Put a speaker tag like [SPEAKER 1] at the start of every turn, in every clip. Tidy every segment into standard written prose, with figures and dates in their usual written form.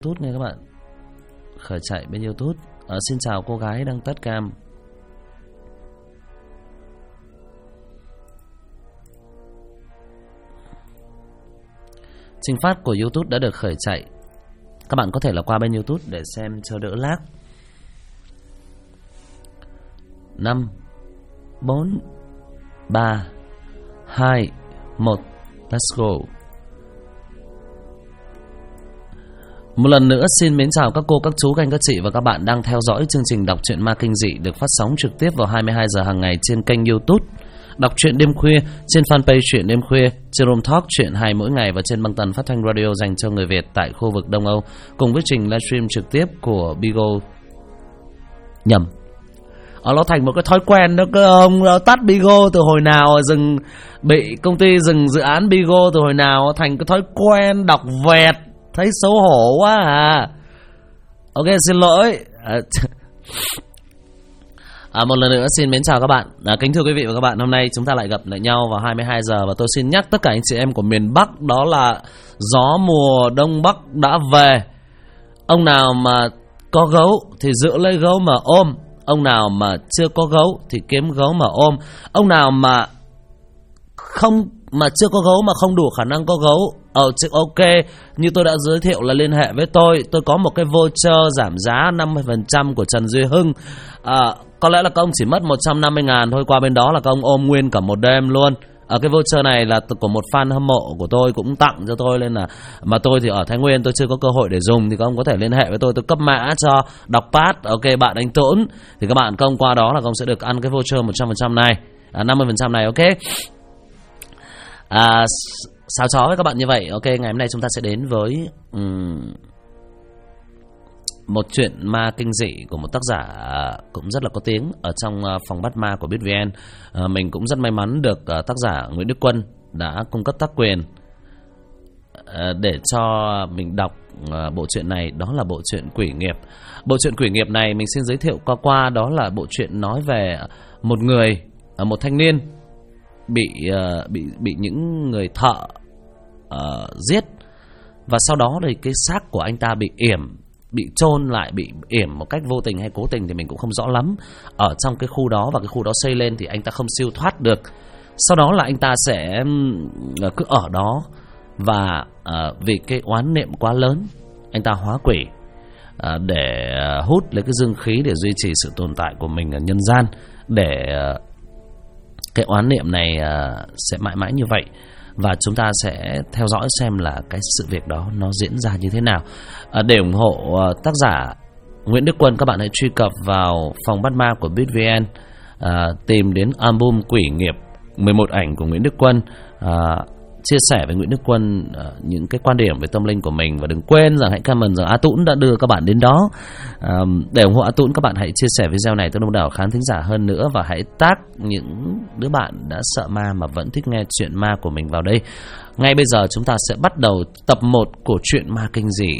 [SPEAKER 1] YouTube nha các bạn. Khởi chạy bên YouTube. Xin chào cô gái đang tắt cam. Trình phát của YouTube đã được khởi chạy. Các bạn có thể là qua bên YouTube để xem cho đỡ lag. 5 4 3 2 1. Let's go. Một lần nữa xin mến chào các cô, các chú, các anh, các chị và các bạn đang theo dõi chương trình đọc truyện ma kinh dị được phát sóng trực tiếp vào 22 giờ hàng ngày trên kênh YouTube Đọc truyện đêm khuya, trên fanpage truyện đêm khuya, trên Room Talk truyện hài mỗi ngày và trên băng tần phát thanh radio dành cho người Việt tại khu vực Đông Âu, cùng với trình livestream trực tiếp của Bigo. Nhầm. Nó thành một cái thói quen đó cơ ông. Nó tắt Bigo từ hồi nào, bị công ty dừng dự án Bigo từ hồi nào, thành cái thói quen đọc vẹt, thấy xấu hổ quá à. Ok, xin lỗi. Một lần nữa xin mến chào các bạn. Kính thưa quý vị và các bạn, hôm nay chúng ta lại gặp lại nhau vào 22 giờ và tôi xin nhắc tất cả anh chị em của miền Bắc, đó là gió mùa Đông Bắc đã về. Ông nào mà có gấu thì giữ lấy gấu mà ôm, ông nào mà chưa có gấu thì kiếm gấu mà ôm, ông nào mà chưa có gấu mà không đủ khả năng có gấu, ok, như tôi đã giới thiệu là liên hệ với tôi có một cái voucher giảm giá 50% của Trần Duy Hưng. Có lẽ là các ông chỉ mất 150.000 thôi, qua bên đó là các ông ôm nguyên cả một đêm luôn. Cái voucher này là của một fan hâm mộ của tôi cũng tặng cho tôi, nên là mà tôi thì ở Thái Nguyên tôi chưa có cơ hội để dùng, thì các ông có thể liên hệ với tôi cấp mã cho đọc pass. Ok, bạn anh Tốn thì các bạn công qua đó là các ông sẽ được ăn cái voucher 100% này, 50% này. Ok, sao chó với các bạn như vậy. Ok, ngày hôm nay chúng ta sẽ đến với một chuyện ma kinh dị của một tác giả cũng rất là có tiếng ở trong phòng bắt ma của BitVN. Mình cũng rất may mắn được tác giả Nguyễn Đức Quân đã cung cấp tác quyền để cho mình đọc bộ truyện này. Đó là bộ truyện Quỷ Nghiệp. Bộ truyện Quỷ Nghiệp này mình xin giới thiệu qua đó là bộ truyện nói về một thanh niên bị những người thợ giết, và sau đó thì cái xác của anh ta bị chôn lại, bị yểm một cách vô tình hay cố tình thì mình cũng không rõ lắm ở trong cái khu đó, và cái khu đó xây lên thì anh ta không siêu thoát được. Sau đó là anh ta sẽ cứ ở đó, và vì cái oán niệm quá lớn, anh ta hóa quỷ để hút lấy cái dương khí để duy trì sự tồn tại của mình ở nhân gian, để cái oán niệm này sẽ mãi mãi như vậy. Và chúng ta sẽ theo dõi xem là cái sự việc đó nó diễn ra như thế nào. Để ủng hộ tác giả Nguyễn Đức Quân, các bạn hãy truy cập vào phòng bắt ma của BitVN, tìm đến album Quỷ Nghiệp, 11 ảnh của Nguyễn Đức Quân, chia sẻ với Nguyễn Đức Quân những cái quan điểm về tâm linh của mình. Và đừng quên rằng hãy comment rằng A Tũng đã đưa các bạn đến đó. Để ủng hộ A Tũng, các bạn hãy chia sẻ video này tới đông đảo khán thính giả hơn nữa, và hãy tag những đứa bạn đã sợ ma mà vẫn thích nghe chuyện ma của mình vào đây. Ngay bây giờ chúng ta sẽ bắt đầu tập 1 của chuyện ma kinh dị.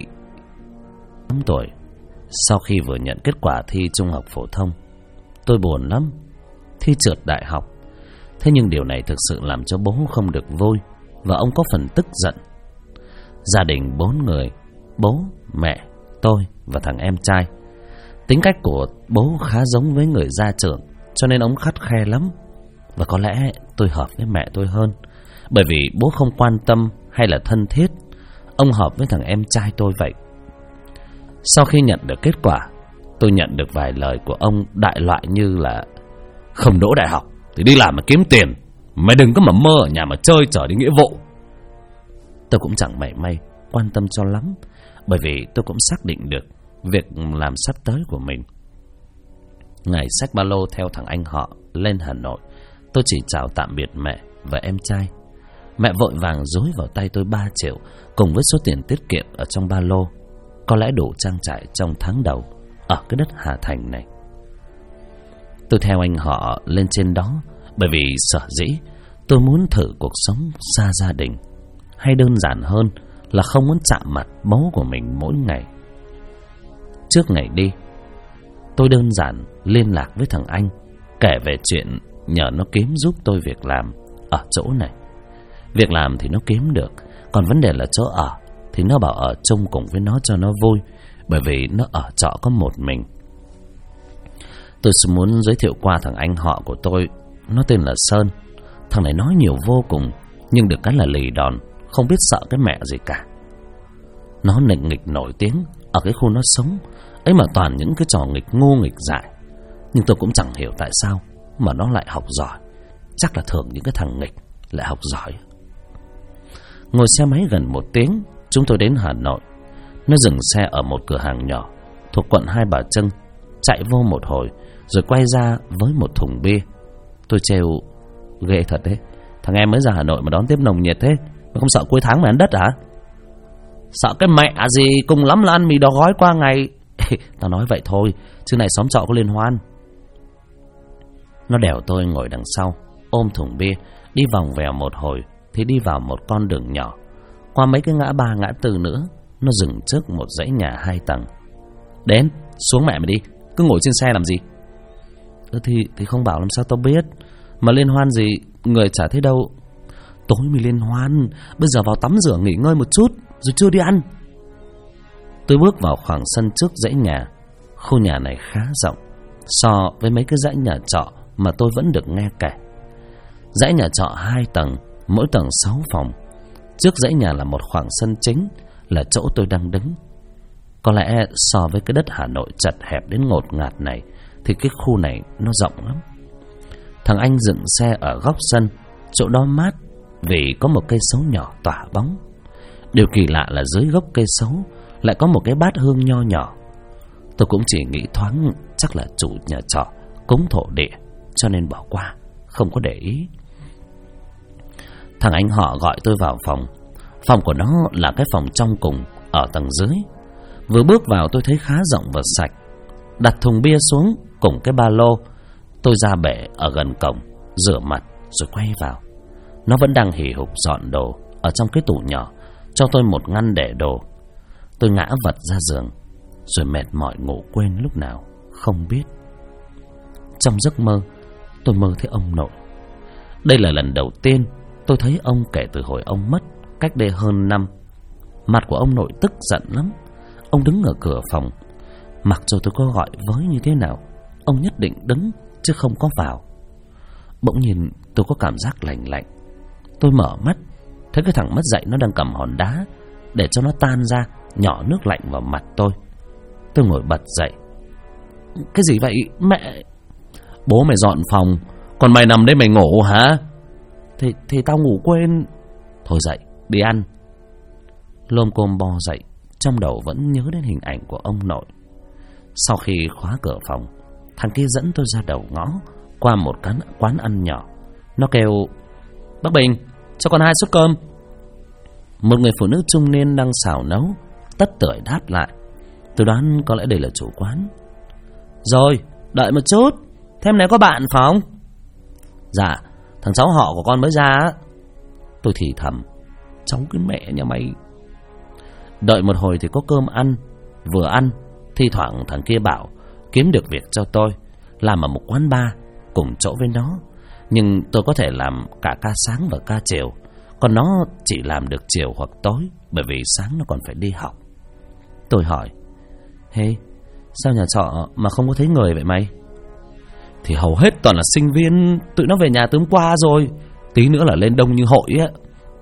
[SPEAKER 1] 8 tuổi, sau khi vừa nhận kết quả thi trung học phổ thông, tôi buồn lắm, thi trượt đại học. Thế nhưng điều này thực sự làm cho bố không được vui, và ông có phần tức giận. Gia đình 4 người, bố, mẹ, tôi và thằng em trai. Tính cách của bố khá giống với người gia trưởng, cho nên ông khắt khe lắm. Và có lẽ tôi hợp với mẹ tôi hơn, bởi vì bố không quan tâm hay là thân thiết. Ông hợp với thằng em trai tôi vậy. Sau khi nhận được kết quả, tôi nhận được vài lời của ông đại loại như là: không đỗ đại học thì đi làm mà kiếm tiền, mày đừng có mà mơ ở nhà mà chơi trở đi nghĩa vụ. Tôi cũng chẳng mảy may quan tâm cho lắm, bởi vì tôi cũng xác định được việc làm sắp tới của mình. Ngày xách ba lô theo thằng anh họ lên Hà Nội, tôi chỉ chào tạm biệt mẹ và em trai. Mẹ vội vàng dối vào tay tôi 3 triệu cùng với số tiền tiết kiệm ở trong ba lô, có lẽ đủ trang trải trong tháng đầu ở cái đất Hà Thành này. Tôi theo anh họ lên trên đó bởi vì sở dĩ tôi muốn thử cuộc sống xa gia đình, hay đơn giản hơn là không muốn chạm mặt bố của mình mỗi ngày. Trước ngày đi, tôi đơn giản liên lạc với thằng anh, kể về chuyện nhờ nó kiếm giúp tôi việc làm ở chỗ này. Việc làm thì nó kiếm được, còn vấn đề là chỗ ở thì nó bảo ở chung cùng với nó cho nó vui, bởi vì nó ở trọ có một mình. Tôi muốn giới thiệu qua thằng anh họ của tôi. Nó tên là Sơn. Thằng này nói nhiều vô cùng, nhưng được cái là lì đòn, không biết sợ cái mẹ gì cả. Nó nịnh nghịch nổi tiếng ở cái khu nó sống ấy, mà toàn những cái trò nghịch ngu nghịch dại. Nhưng tôi cũng chẳng hiểu tại sao mà nó lại học giỏi. Chắc là thường những cái thằng nghịch lại học giỏi. Ngồi xe máy gần 1 tiếng, chúng tôi đến Hà Nội. Nó dừng xe ở một cửa hàng nhỏ thuộc quận Hai Bà Trưng, chạy vô một hồi rồi quay ra với một thùng bia. Tôi trêu: ghê thật đấy, thằng em mới ra Hà Nội mà đón tiếp nồng nhiệt thế, mà không sợ cuối tháng mà ăn đất hả? Sợ cái mẹ gì, cùng lắm là ăn mì đó gói qua ngày. Tao nói vậy thôi, chứ này xóm trọ có liên hoan. Nó đèo tôi ngồi đằng sau, ôm thùng bia, đi vòng vèo một hồi thì đi vào một con đường nhỏ. Qua mấy cái ngã ba ngã tư nữa, nó dừng trước một dãy nhà 2 tầng. Đến, xuống mẹ mày đi, cứ ngồi trên xe làm gì? Thì không bảo làm sao tao biết. Mà liên hoan gì, người chả thấy đâu. Tối mới liên hoan, bây giờ vào tắm rửa nghỉ ngơi một chút rồi chưa đi ăn. Tôi bước vào khoảng sân trước dãy nhà. Khu nhà này khá rộng so với mấy cái dãy nhà trọ mà tôi vẫn được nghe kể. Dãy nhà trọ 2 tầng, mỗi tầng 6 phòng. Trước dãy nhà là một khoảng sân chính, là chỗ tôi đang đứng. Có lẽ so với cái đất Hà Nội chật hẹp đến ngột ngạt này thì cái khu này nó rộng lắm. Thằng anh dựng xe ở góc sân, chỗ đó mát vì có một cây sấu nhỏ tỏa bóng. Điều kỳ lạ là dưới gốc cây sấu lại có một cái bát hương nho nhỏ. Tôi cũng chỉ nghĩ thoáng chắc là chủ nhà trọ cúng thổ địa cho nên bỏ qua, không có để ý. Thằng anh họ gọi tôi vào phòng. Phòng của nó là cái phòng trong cùng ở tầng dưới. Vừa bước vào tôi thấy khá rộng và sạch. Đặt thùng bia xuống cùng cái ba lô. Tôi ra bể ở gần cổng, rửa mặt rồi quay vào. Nó vẫn đang hì hục dọn đồ ở trong cái tủ nhỏ, cho tôi một ngăn để đồ. Tôi ngã vật ra giường, rồi mệt mỏi ngủ quên lúc nào không biết. Trong giấc mơ, tôi mơ thấy ông nội. Đây là lần đầu tiên tôi thấy ông kể từ hồi ông mất cách đây hơn năm. Mặt của ông nội tức giận lắm. Ông đứng ở cửa phòng. Mặc dù tôi có gọi với như thế nào, ông nhất định đứng chứ không có vào. Bỗng nhìn tôi có cảm giác lạnh lạnh. Tôi mở mắt, thấy cái thằng mất dạy nó đang cầm hòn đá để cho nó tan ra, nhỏ nước lạnh vào mặt tôi. Tôi ngồi bật dậy. Cái gì vậy mẹ? Bố mày dọn phòng, còn mày nằm đây mày ngủ hả? Thì tao ngủ quên. Thôi dậy, đi ăn. Lôm côm bò dậy, trong đầu vẫn nhớ đến hình ảnh của ông nội. Sau khi khóa cửa phòng, thằng kia dẫn tôi ra đầu ngõ, qua một quán ăn nhỏ. Nó kêu: bác Bình, cho con 2 suất cơm. Một người phụ nữ trung niên đang xào nấu, tất tưởi đáp lại. Tôi đoán có lẽ đây là chủ quán. Rồi, đợi một chút, thêm này có bạn phải không? Dạ, thằng cháu họ của con mới ra. Tôi thì thầm: cháu cái mẹ nhà mày. Đợi một hồi thì có cơm ăn. Vừa ăn, thi thoảng thằng kia bảo kiếm được việc cho tôi làm ở một quán bar cùng chỗ với nó. Nhưng tôi có thể làm cả ca sáng và ca chiều, còn nó chỉ làm được chiều hoặc tối, bởi vì sáng nó còn phải đi học. Tôi hỏi: hey, sao nhà trọ mà không có thấy người vậy mày? Thì hầu hết toàn là sinh viên, tụi nó về nhà từ hôm qua rồi, tí nữa là lên đông như hội á.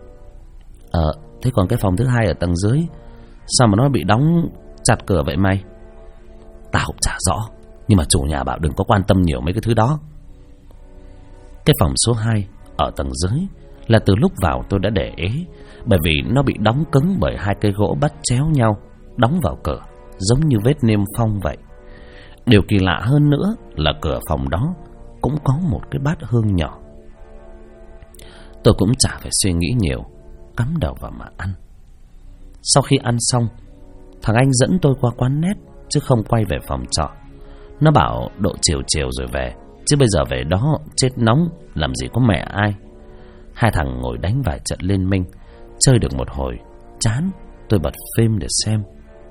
[SPEAKER 1] Thế còn cái phòng thứ 2 ở tầng dưới, sao mà nó bị đóng chặt cửa vậy mày? Tao cũng chả rõ, nhưng mà chủ nhà bảo đừng có quan tâm nhiều mấy cái thứ đó. Cái phòng số 2 ở tầng dưới là từ lúc vào tôi đã để ý, bởi vì nó bị đóng cứng bởi 2 cây gỗ bắt chéo nhau, đóng vào cửa giống như vết niêm phong vậy. Điều kỳ lạ hơn nữa là cửa phòng đó cũng có một cái bát hương nhỏ. Tôi cũng chả phải suy nghĩ nhiều, cắm đầu vào mà ăn. Sau khi ăn xong, thằng anh dẫn tôi qua quán net chứ không quay về phòng trọ. Nó bảo độ chiều chiều rồi về, chứ bây giờ về đó chết nóng làm gì có mẹ ai. 2 thằng ngồi đánh vài trận liên minh, chơi được một hồi chán, tôi bật phim để xem.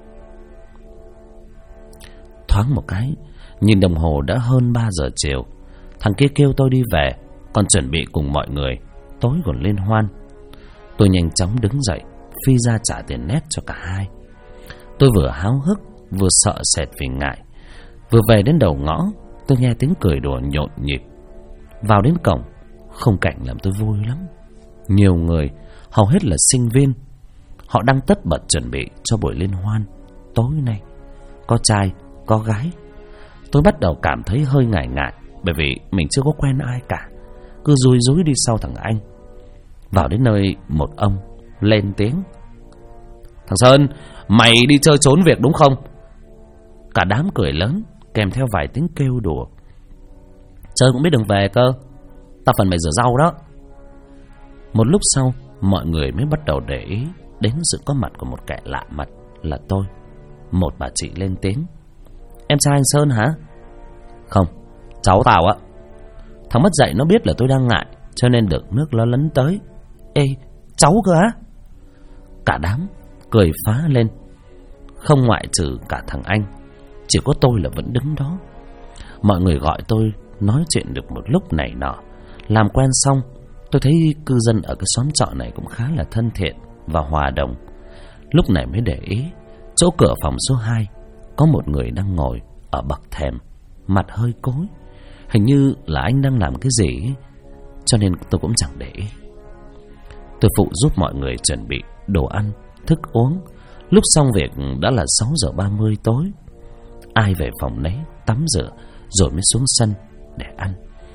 [SPEAKER 1] Thoáng một cái, nhìn đồng hồ đã hơn 3 giờ chiều. Thằng kia kêu tôi đi về, còn chuẩn bị cùng mọi người tối còn liên hoan. Tôi nhanh chóng đứng dậy, phi ra trả tiền nét cho cả hai. Tôi vừa háo hức vừa sợ sệt vì ngại. Vừa về đến đầu ngõ, tôi nghe tiếng cười đùa nhộn nhịp. Vào đến cổng, khung cảnh làm tôi vui lắm. Nhiều người, hầu hết là sinh viên, họ đang tất bật chuẩn bị cho buổi liên hoan tối nay. Có trai, có gái. Tôi bắt đầu cảm thấy hơi ngại ngại, bởi vì mình chưa có quen ai cả, cứ rúi rúi đi sau thằng anh. Vào đến nơi, một ông lên tiếng: "Thằng Sơn, mày đi chơi trốn việc đúng không?" Cả đám cười lớn, kèm theo vài tiếng kêu đùa: "Chơi cũng biết đường về cơ, tao phần mày rửa rau đó." Một lúc sau, mọi người mới bắt đầu để ý đến sự có mặt của một kẻ lạ mặt là tôi. Một bà chị lên tiếng: "Em trai anh Sơn hả?" "Không, cháu tao á." Thằng mất dạy nó biết là tôi đang ngại, cho nên được nước nó lấn tới: "Ê, cháu cơ á?" Cả đám cười phá lên, không ngoại trừ cả thằng anh. Chỉ có tôi là vẫn đứng đó. Mọi người gọi tôi nói chuyện được một lúc này nọ. Làm quen xong, tôi thấy cư dân ở cái xóm trọ này cũng khá là thân thiện và hòa đồng. Lúc này mới để ý, chỗ cửa phòng số 2 có một người đang ngồi ở bậc thềm, mặt hơi cối. Hình như là anh đang làm cái gì ấy, cho nên tôi cũng chẳng để ý. Tôi phụ giúp mọi người chuẩn bị đồ ăn, thức uống. Lúc xong việc đã là 6:30 tối. Ai về phòng nấy tắm rửa rồi mới xuống sân để ăn.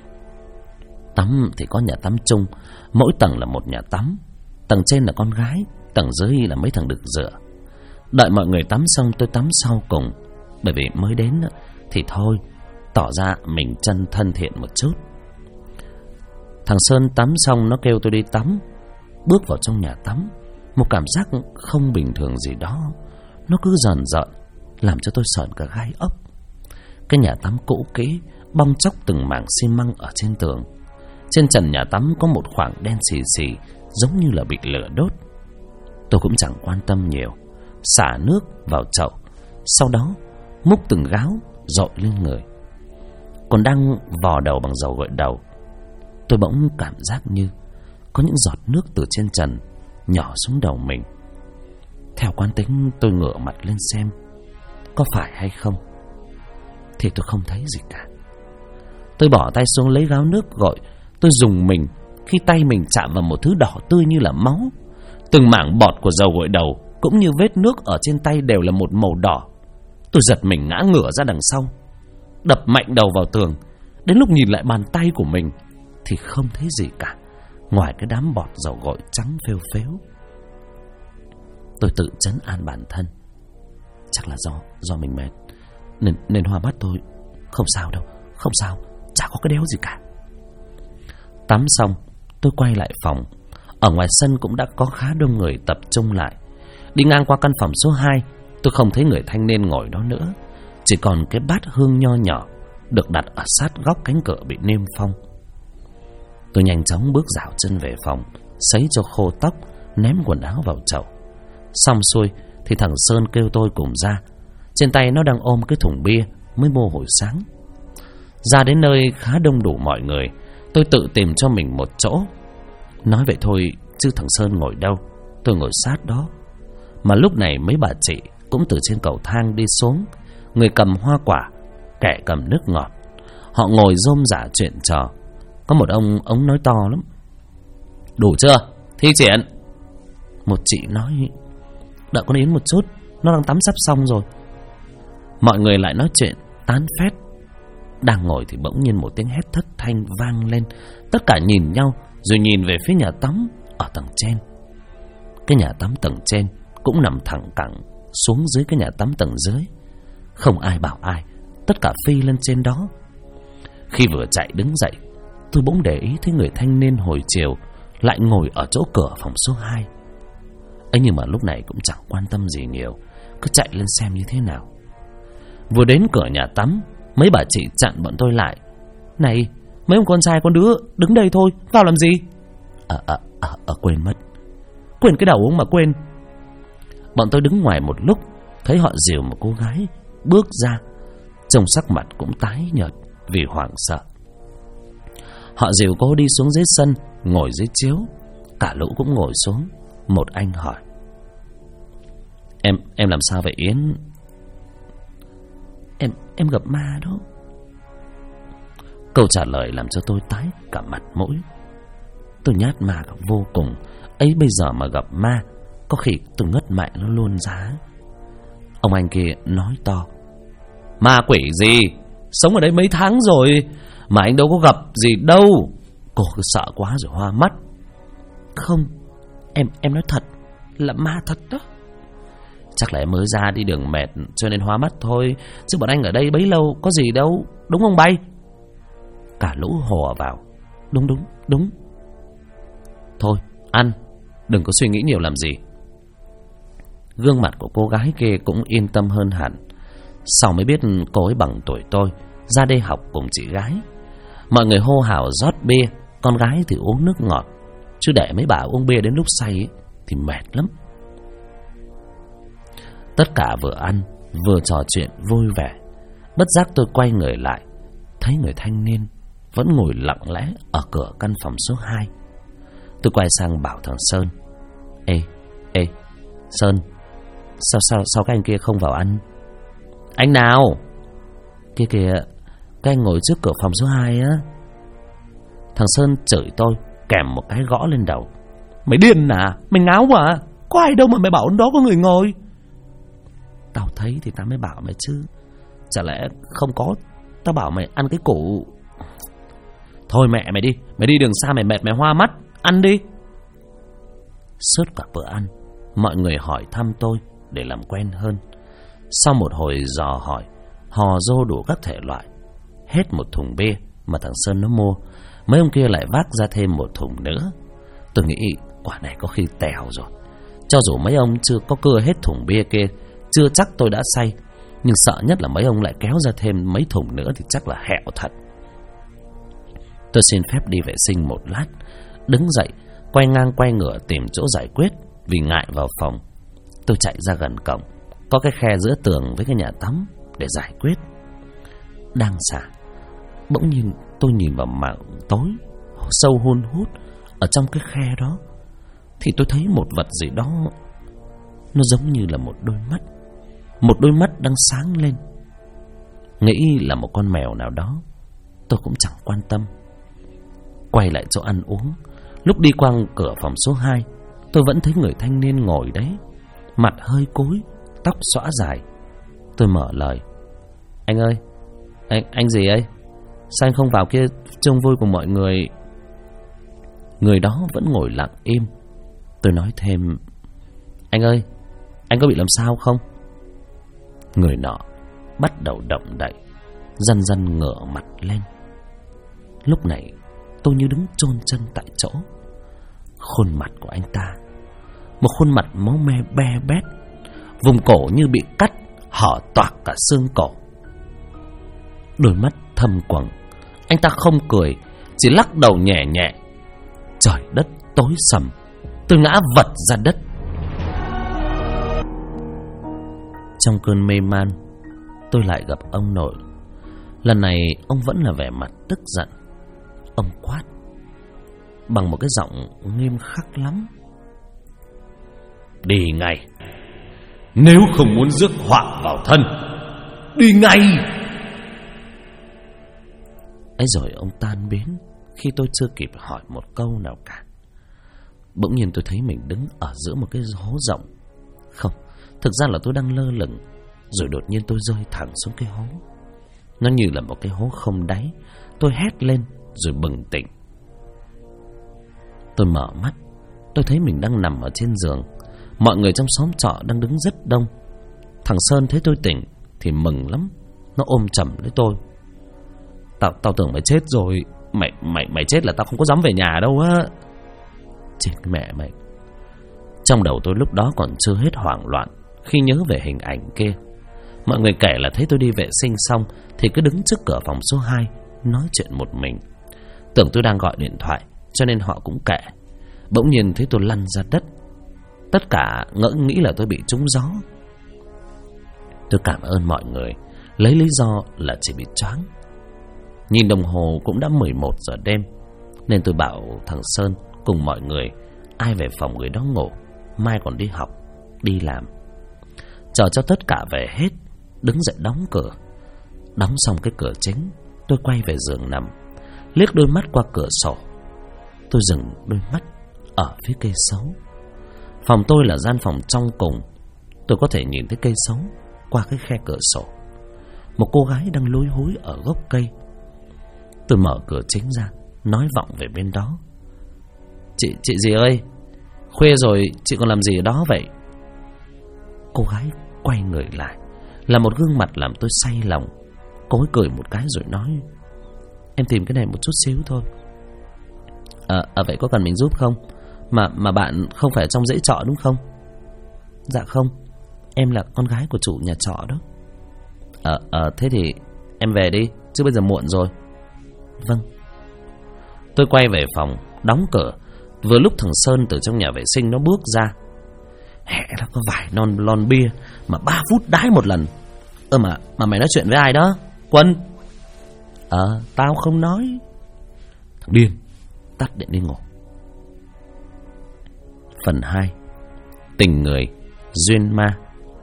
[SPEAKER 1] Tắm thì có nhà tắm chung, mỗi tầng là một nhà tắm. Tầng trên là con gái, tầng dưới là mấy thằng đực rửa. Đợi mọi người tắm xong tôi tắm sau cùng, bởi vì mới đến thì thôi, tỏ ra mình chân thân thiện một chút. Thằng Sơn tắm xong nó kêu tôi đi tắm. Bước vào trong nhà tắm, một cảm giác không bình thường gì đó nó cứ dần dần làm cho tôi sởn cả gai ốc. Cái nhà tắm cũ kỹ, bong tróc từng mảng xi măng ở trên tường. Trên trần nhà tắm có một khoảng đen xì xì, giống như là bị lửa đốt. Tôi cũng chẳng quan tâm nhiều, xả nước vào chậu, sau đó múc từng gáo dội lên người. Còn đang vò đầu bằng dầu gội đầu, tôi bỗng cảm giác như có những giọt nước từ trên trần nhỏ xuống đầu mình. Theo quán tính tôi ngửa mặt lên xem có phải hay không, thì tôi không thấy gì cả. Tôi bỏ tay xuống lấy gáo nước gội. Tôi rùng mình khi tay mình chạm vào một thứ đỏ tươi như là máu. Từng mảng bọt của dầu gội đầu cũng như vết nước ở trên tay đều là một màu đỏ. Tôi giật mình ngã ngửa ra đằng sau, đập mạnh đầu vào tường. Đến lúc nhìn lại bàn tay của mình thì không thấy gì cả, ngoài cái đám bọt dầu gội trắng phêu phếu. Tôi tự trấn an bản thân, chắc là do mình mệt nên hoa mắt tôi. Không sao đâu, không sao, chả có cái đéo gì cả. Tắm xong tôi quay lại phòng. Ở ngoài sân cũng đã có khá đông người tập trung lại. Đi ngang qua căn phòng số 2, tôi không thấy người thanh niên ngồi đó nữa. Chỉ còn cái bát hương nho nhỏ được đặt ở sát góc cánh cửa bị niêm phong. Tôi nhanh chóng bước dạo chân về phòng, sấy cho khô tóc, ném quần áo vào chậu. Xong xuôi thì thằng Sơn kêu tôi cùng ra. Trên tay nó đang ôm cái thùng bia mới mua hồi sáng. Ra đến nơi khá đông đủ mọi người, tôi tự tìm cho mình một chỗ. Nói vậy thôi chứ thằng Sơn ngồi đâu, tôi ngồi sát đó. Mà lúc này mấy bà chị cũng từ trên cầu thang đi xuống, người cầm hoa quả, kẻ cầm nước ngọt. Họ ngồi rôm rả chuyện trò. Có một ông nói to lắm: "Đủ chưa? Thi triển." Một chị nói: "Đợi con Yến một chút, nó đang tắm sắp xong rồi." Mọi người lại nói chuyện tán phét. Đang ngồi thì bỗng nhiên một tiếng hét thất thanh vang lên. Tất cả nhìn nhau rồi nhìn về phía nhà tắm ở tầng trên. Cái nhà tắm tầng trên cũng nằm thẳng cẳng xuống dưới cái nhà tắm tầng dưới. Không ai bảo ai, tất cả phi lên trên đó. Khi vừa chạy đứng dậy, tôi bỗng để ý thấy người thanh niên hồi chiều lại ngồi ở chỗ cửa phòng số 2. ấy nhưng mà lúc này cũng chẳng quan tâm gì nhiều, cứ chạy lên xem như thế nào. Vừa đến cửa nhà tắm, mấy bà chị chặn bọn tôi lại: "Này, mấy ông con trai con đứa đứng đây thôi, vào làm gì?" Quên mất. Quên cái đầu ông mà quên. Bọn tôi đứng ngoài một lúc, thấy họ dìu một cô gái bước ra, trông sắc mặt cũng tái nhợt vì hoảng sợ. Họ dìu cô đi xuống dưới sân, ngồi dưới chiếu. Cả lũ cũng ngồi xuống. Một anh hỏi: Em làm sao vậy Yến?
[SPEAKER 2] Em gặp ma đó.
[SPEAKER 1] Câu trả lời làm cho tôi tái cả mặt mũi. Tôi nhát mà vô cùng. Ấy bây giờ mà gặp ma, có khi tôi ngất mẹ nó luôn giá. Ông anh kia nói to: Ma quỷ gì, sống ở đây mấy tháng rồi mà anh đâu có gặp gì đâu. Cô cứ sợ quá rồi hoa mắt.
[SPEAKER 2] Không, em nói thật, là ma thật đó.
[SPEAKER 1] Chắc là em mới ra đi đường mệt cho nên hoa mắt thôi, chứ bọn anh ở đây bấy lâu có gì đâu, đúng không Bay? Cả lũ hò vào: Đúng. Thôi ăn, đừng có suy nghĩ nhiều làm gì. Gương mặt của cô gái kia cũng yên tâm hơn hẳn. Sau mới biết cô ấy bằng tuổi tôi, ra đây học cùng chị gái. Mọi người hô hào rót bia, con gái thì uống nước ngọt, chứ để mấy bà uống bia đến lúc say ấy, thì mệt lắm. Tất cả vừa ăn vừa trò chuyện vui vẻ. Bất giác tôi quay người lại, thấy người thanh niên vẫn ngồi lặng lẽ ở cửa căn phòng số 2. Tôi quay sang bảo thằng Sơn: Ê Sơn, sao các anh kia không vào ăn? Anh nào? Kia kìa, các anh ngồi trước cửa phòng số 2 á. Thằng Sơn chửi tôi kèm một cái gõ lên đầu: Mày điên à, mày ngáo mà, có ai đâu mà mày bảo đó có người ngồi.
[SPEAKER 2] Tao thấy thì tao mới bảo mày chứ,
[SPEAKER 1] chả lẽ không có tao bảo mày ăn cái củ. Thôi mẹ mày đi đường xa mày mệt mày hoa mắt, ăn đi. Suốt cả bữa ăn, mọi người hỏi thăm tôi để làm quen hơn. Sau một hồi dò hỏi, hò rô đủ các thể loại, hết một thùng bia mà thằng Sơn nó mua, mấy ông kia lại vác ra thêm một thùng nữa. Tôi nghĩ quả này có khi tèo rồi. Cho dù mấy ông chưa có cưa hết thùng bia kia, chưa chắc tôi đã say, nhưng sợ nhất là mấy ông lại kéo ra thêm mấy thùng nữa thì chắc là hẹo thật. Tôi xin phép đi vệ sinh một lát, đứng dậy quay ngang quay ngửa tìm chỗ giải quyết. Vì ngại vào phòng, tôi chạy ra gần cổng, có cái khe giữa tường với cái nhà tắm để giải quyết. Đang xả, bỗng nhiên tôi nhìn vào mảng tối sâu hun hút ở trong cái khe đó, thì tôi thấy một vật gì đó, nó giống như là một đôi mắt đang sáng lên. Nghĩ là một con mèo nào đó, tôi cũng chẳng quan tâm. Quay lại chỗ ăn uống, lúc đi qua cửa phòng số 2, tôi vẫn thấy người thanh niên ngồi đấy, mặt hơi cúi, tóc xõa dài. Tôi mở lời: Anh ơi, anh gì ấy? Sao anh không vào kia trông vui cùng mọi người? Người đó vẫn ngồi lặng im. Tôi nói thêm: Anh ơi, anh có bị làm sao không? Người nọ bắt đầu động đậy, dần dần ngửa mặt lên. Lúc này tôi như đứng chôn chân tại chỗ. Khuôn mặt của anh ta, một khuôn mặt máu me be bét, vùng cổ như bị cắt, hở toạc cả xương cổ. Đôi mắt thâm quầng, anh ta không cười, chỉ lắc đầu nhẹ nhẹ. Trời đất tối sầm, tôi ngã vật ra đất. Trong cơn mê man, tôi lại gặp ông nội. Lần này ông vẫn là vẻ mặt tức giận. Ông quát bằng một cái giọng nghiêm khắc lắm: Đi ngay, nếu không muốn rước họa vào thân, đi ngay. Ấy rồi ông tan biến khi tôi chưa kịp hỏi một câu nào cả. Bỗng nhiên tôi thấy mình đứng ở giữa một cái hố rộng. Không, thực ra là tôi đang lơ lửng. Rồi đột nhiên tôi rơi thẳng xuống cái hố. Nó như là một cái hố không đáy. Tôi hét lên rồi bừng tỉnh. Tôi mở mắt, tôi thấy mình đang nằm ở trên giường. Mọi người trong xóm trọ đang đứng rất đông. Thằng Sơn thấy tôi tỉnh thì mừng lắm. Nó ôm chầm lấy tôi: Tao tưởng mày chết rồi. Mày chết là tao không có dám về nhà đâu á. Chết mẹ mày. Trong đầu tôi lúc đó còn chưa hết hoảng loạn khi nhớ về hình ảnh kia. Mọi người kể là thấy tôi đi vệ sinh xong thì cứ đứng trước cửa phòng số 2 nói chuyện một mình. Tưởng tôi đang gọi điện thoại cho nên họ cũng kệ. Bỗng nhiên thấy tôi lăn ra đất. Tất cả ngỡ nghĩ là tôi bị trúng gió. Tôi cảm ơn mọi người, lấy lý do là chỉ bị choáng. Nhìn đồng hồ cũng đã 11 giờ đêm, nên tôi bảo thằng Sơn cùng mọi người ai về phòng người đó ngủ, mai còn đi học, đi làm. Chờ cho tất cả về hết, đứng dậy đóng cửa. Đóng xong cái cửa chính, tôi quay về giường nằm, liếc đôi mắt qua cửa sổ. Tôi dừng đôi mắt ở phía cây sấu. Phòng tôi là gian phòng trong cùng. Tôi có thể nhìn thấy cây sấu qua cái khe cửa sổ. Một cô gái đang lúi húi ở gốc cây. Tôi mở cửa chính ra, nói vọng về bên đó. Chị gì ơi, khuya rồi chị còn làm gì ở đó vậy? Cô gái quay người lại, là một gương mặt làm tôi say lòng. Cô ấy cười một cái rồi nói: Em tìm cái này một chút xíu thôi. Vậy có cần mình giúp không? Mà bạn không phải trong dãy trọ đúng không? Dạ không, em là con gái của chủ nhà trọ đó. Thế thì em về đi, chứ bây giờ muộn rồi. Vâng. Tôi quay về phòng, đóng cửa. Vừa lúc thằng Sơn từ trong nhà vệ sinh nó bước ra. Hẹ, nó có vài lon bia mà 3 phút đái một lần. Mà mày nói chuyện với ai đó? Quân? Tao không nói. Thằng điên, tắt điện đi ngủ. Phần 2. Tình người duyên ma.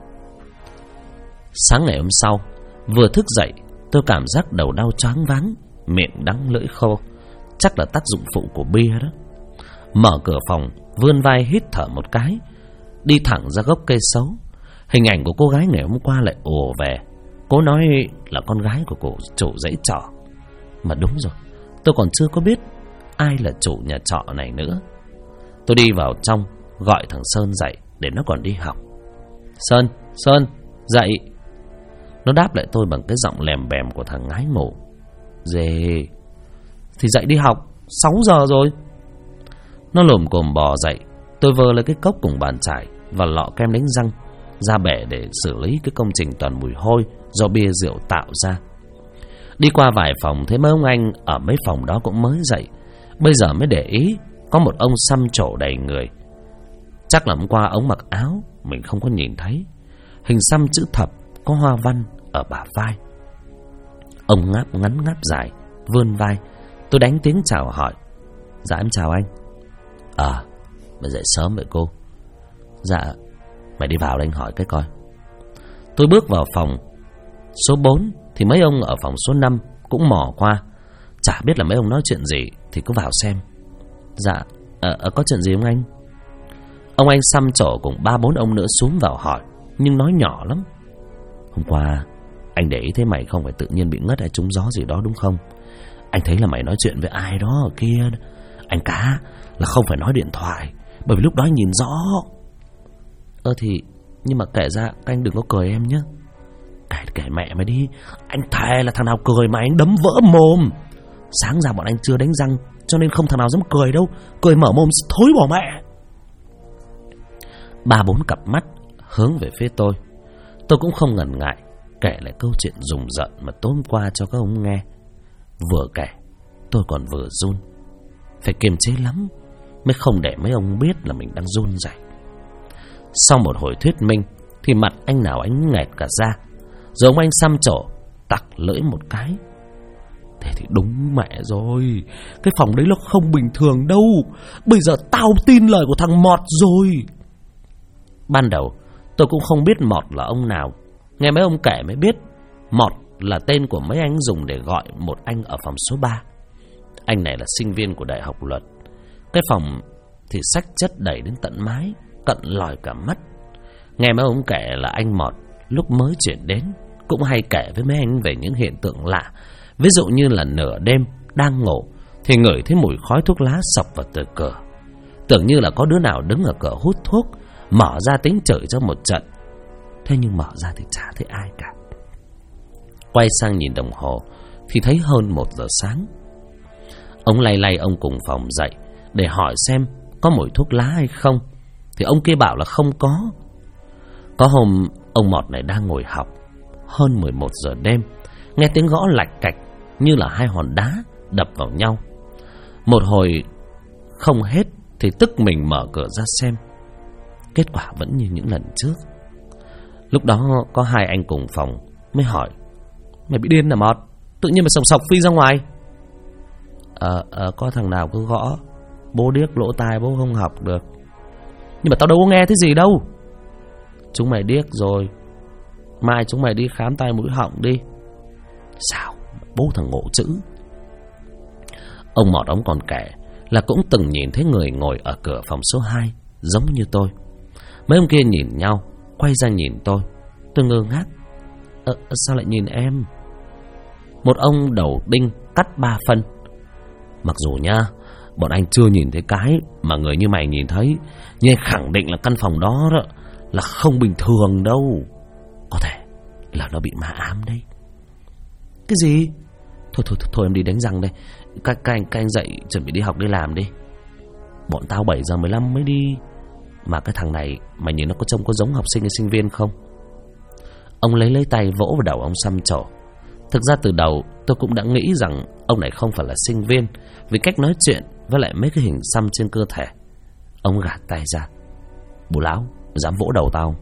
[SPEAKER 1] Sáng ngày hôm sau, vừa thức dậy, tôi cảm giác đầu đau choáng váng, miệng đắng lưỡi khô. Chắc là tác dụng phụ của bia đó. Mở cửa phòng, vươn vai hít thở một cái, đi thẳng ra gốc cây sấu. Hình ảnh của cô gái ngày hôm qua lại ùa về. Cô nói là con gái của cô chủ dãy trọ. Mà đúng rồi, tôi còn chưa có biết ai là chủ nhà trọ này nữa. Tôi đi vào trong, gọi thằng Sơn dậy để nó còn đi học. Sơn, dậy. Nó đáp lại tôi bằng cái giọng lèm bèm của thằng ngái ngủ. Dê, thì dậy đi học, 6 giờ rồi. Nó lồm cồm bò dậy. Tôi vơ lấy cái cốc cùng bàn chải và lọ kem đánh răng ra bể để xử lý cái công trình toàn mùi hôi do bia rượu tạo ra. Đi qua vài phòng thấy mấy ông anh ở mấy phòng đó cũng mới dậy. Bây giờ mới để ý có một ông xăm trổ đầy người. Chắc là hôm qua ông mặc áo mình không có nhìn thấy. Hình xăm chữ thập có hoa văn ở bả vai. Ông ngáp ngắn ngáp dài, vươn vai. Tôi đánh tiếng chào hỏi. Dạ em chào anh. Mày dậy sớm vậy cô? Dạ. Mày đi vào đây anh hỏi cái coi. Tôi bước vào phòng số 4 thì mấy ông ở phòng số 5 cũng mò qua. Chả biết là mấy ông nói chuyện gì thì cứ vào xem. Dạ. Có chuyện gì không anh? Ông anh xăm trổ cùng 3-4 ông nữa xuống vào hỏi, nhưng nói nhỏ lắm. Hôm qua anh để ý thấy mày không phải tự nhiên bị ngất hay trúng gió gì đó đúng không? Anh thấy là mày nói chuyện với ai đó ở kia. Anh cá là không phải nói điện thoại, bởi vì lúc đó anh nhìn rõ. Thì nhưng mà kể ra các anh đừng có cười em nhé. Kể mẹ mày đi. Anh thề là thằng nào cười mà anh đấm vỡ mồm. Sáng ra bọn anh chưa đánh răng, cho nên không thằng nào dám cười đâu. Cười mở mồm thối bỏ mẹ. 3-4 cặp mắt hướng về phía tôi. Tôi cũng không ngần ngại kể lại câu chuyện rùng rợn mà tối hôm qua cho các ông nghe. Vừa kể tôi còn vừa run. Phải kiềm chế lắm mới không để mấy ông biết là mình đang run rẩy. Sau một hồi thuyết minh thì mặt anh nào anh nghẹt cả da. Rồi ông anh xăm trổ tặc lưỡi một cái. Thế thì đúng mẹ rồi, cái phòng đấy nó không bình thường đâu. Bây giờ tao tin lời của thằng Mọt rồi. Ban đầu tôi cũng không biết Mọt là ông nào. Nghe mấy ông kể mới biết Mọt là tên của mấy anh dùng để gọi một anh ở phòng số 3. Anh này là sinh viên của Đại học Luật. Cái phòng thì sách chất đầy đến tận mái, cận lòi cả mắt. Nghe mấy ông kể là anh Mọt lúc mới chuyển đến cũng hay kể với mấy anh về những hiện tượng lạ. Ví dụ như là nửa đêm đang ngủ thì ngửi thấy mùi khói thuốc lá sộc vào từ cửa. Tưởng như là có đứa nào đứng ở cửa hút thuốc, mở ra tính chửi cho một trận. Thế nhưng mở ra thì chả thấy ai cả. Quay sang nhìn đồng hồ thì thấy hơn 1 giờ sáng. Ông lay ông cùng phòng dậy để hỏi xem có mùi thuốc lá hay không. Thì ông kia bảo là không có. Có hôm ông Mọt này đang ngồi học, hơn 11 giờ đêm, nghe tiếng gõ lạch cạch như là 2 hòn đá đập vào nhau. Một hồi không hết thì tức mình mở cửa ra xem. Kết quả vẫn như những lần trước. Lúc đó có 2 anh cùng phòng mới hỏi: Mày bị điên à Mọt? Tự nhiên mày sòng sọc phi ra ngoài. Có thằng nào cứ gõ, bố điếc lỗ tai bố không học được. Nhưng mà tao đâu có nghe thấy gì đâu. Chúng mày điếc rồi, Mai chúng mày đi khám tai mũi họng đi.
[SPEAKER 2] Sao? Bố thằng ngộ chữ.
[SPEAKER 1] Ông Mọt ông còn kể là cũng từng nhìn thấy người ngồi ở cửa phòng số 2 giống như tôi. Mấy ông kia nhìn nhau, quay ra nhìn tôi. Tôi ngơ ngác. Sao lại nhìn em? Một ông đầu đinh cắt 3 phân. Mặc dù nha, bọn anh chưa nhìn thấy cái mà người như mày nhìn thấy, nhưng khẳng định là căn phòng đó là không bình thường đâu.
[SPEAKER 2] Có thể là nó bị ma ám đấy.
[SPEAKER 1] Cái gì? Thôi em đi đánh răng đây. Các anh dậy chuẩn bị đi học đi làm đi. Bọn tao 7:15 mới đi. Mà cái thằng này mày nhìn nó có giống học sinh hay sinh viên không? Ông lấy tay vỗ vào đầu ông xăm trổ. Thực ra từ đầu tôi cũng đã nghĩ rằng ông này không phải là sinh viên, vì cách nói chuyện với lại mấy cái hình xăm trên cơ thể. Ông gạt tay ra. Bố lão, dám vỗ đầu tao?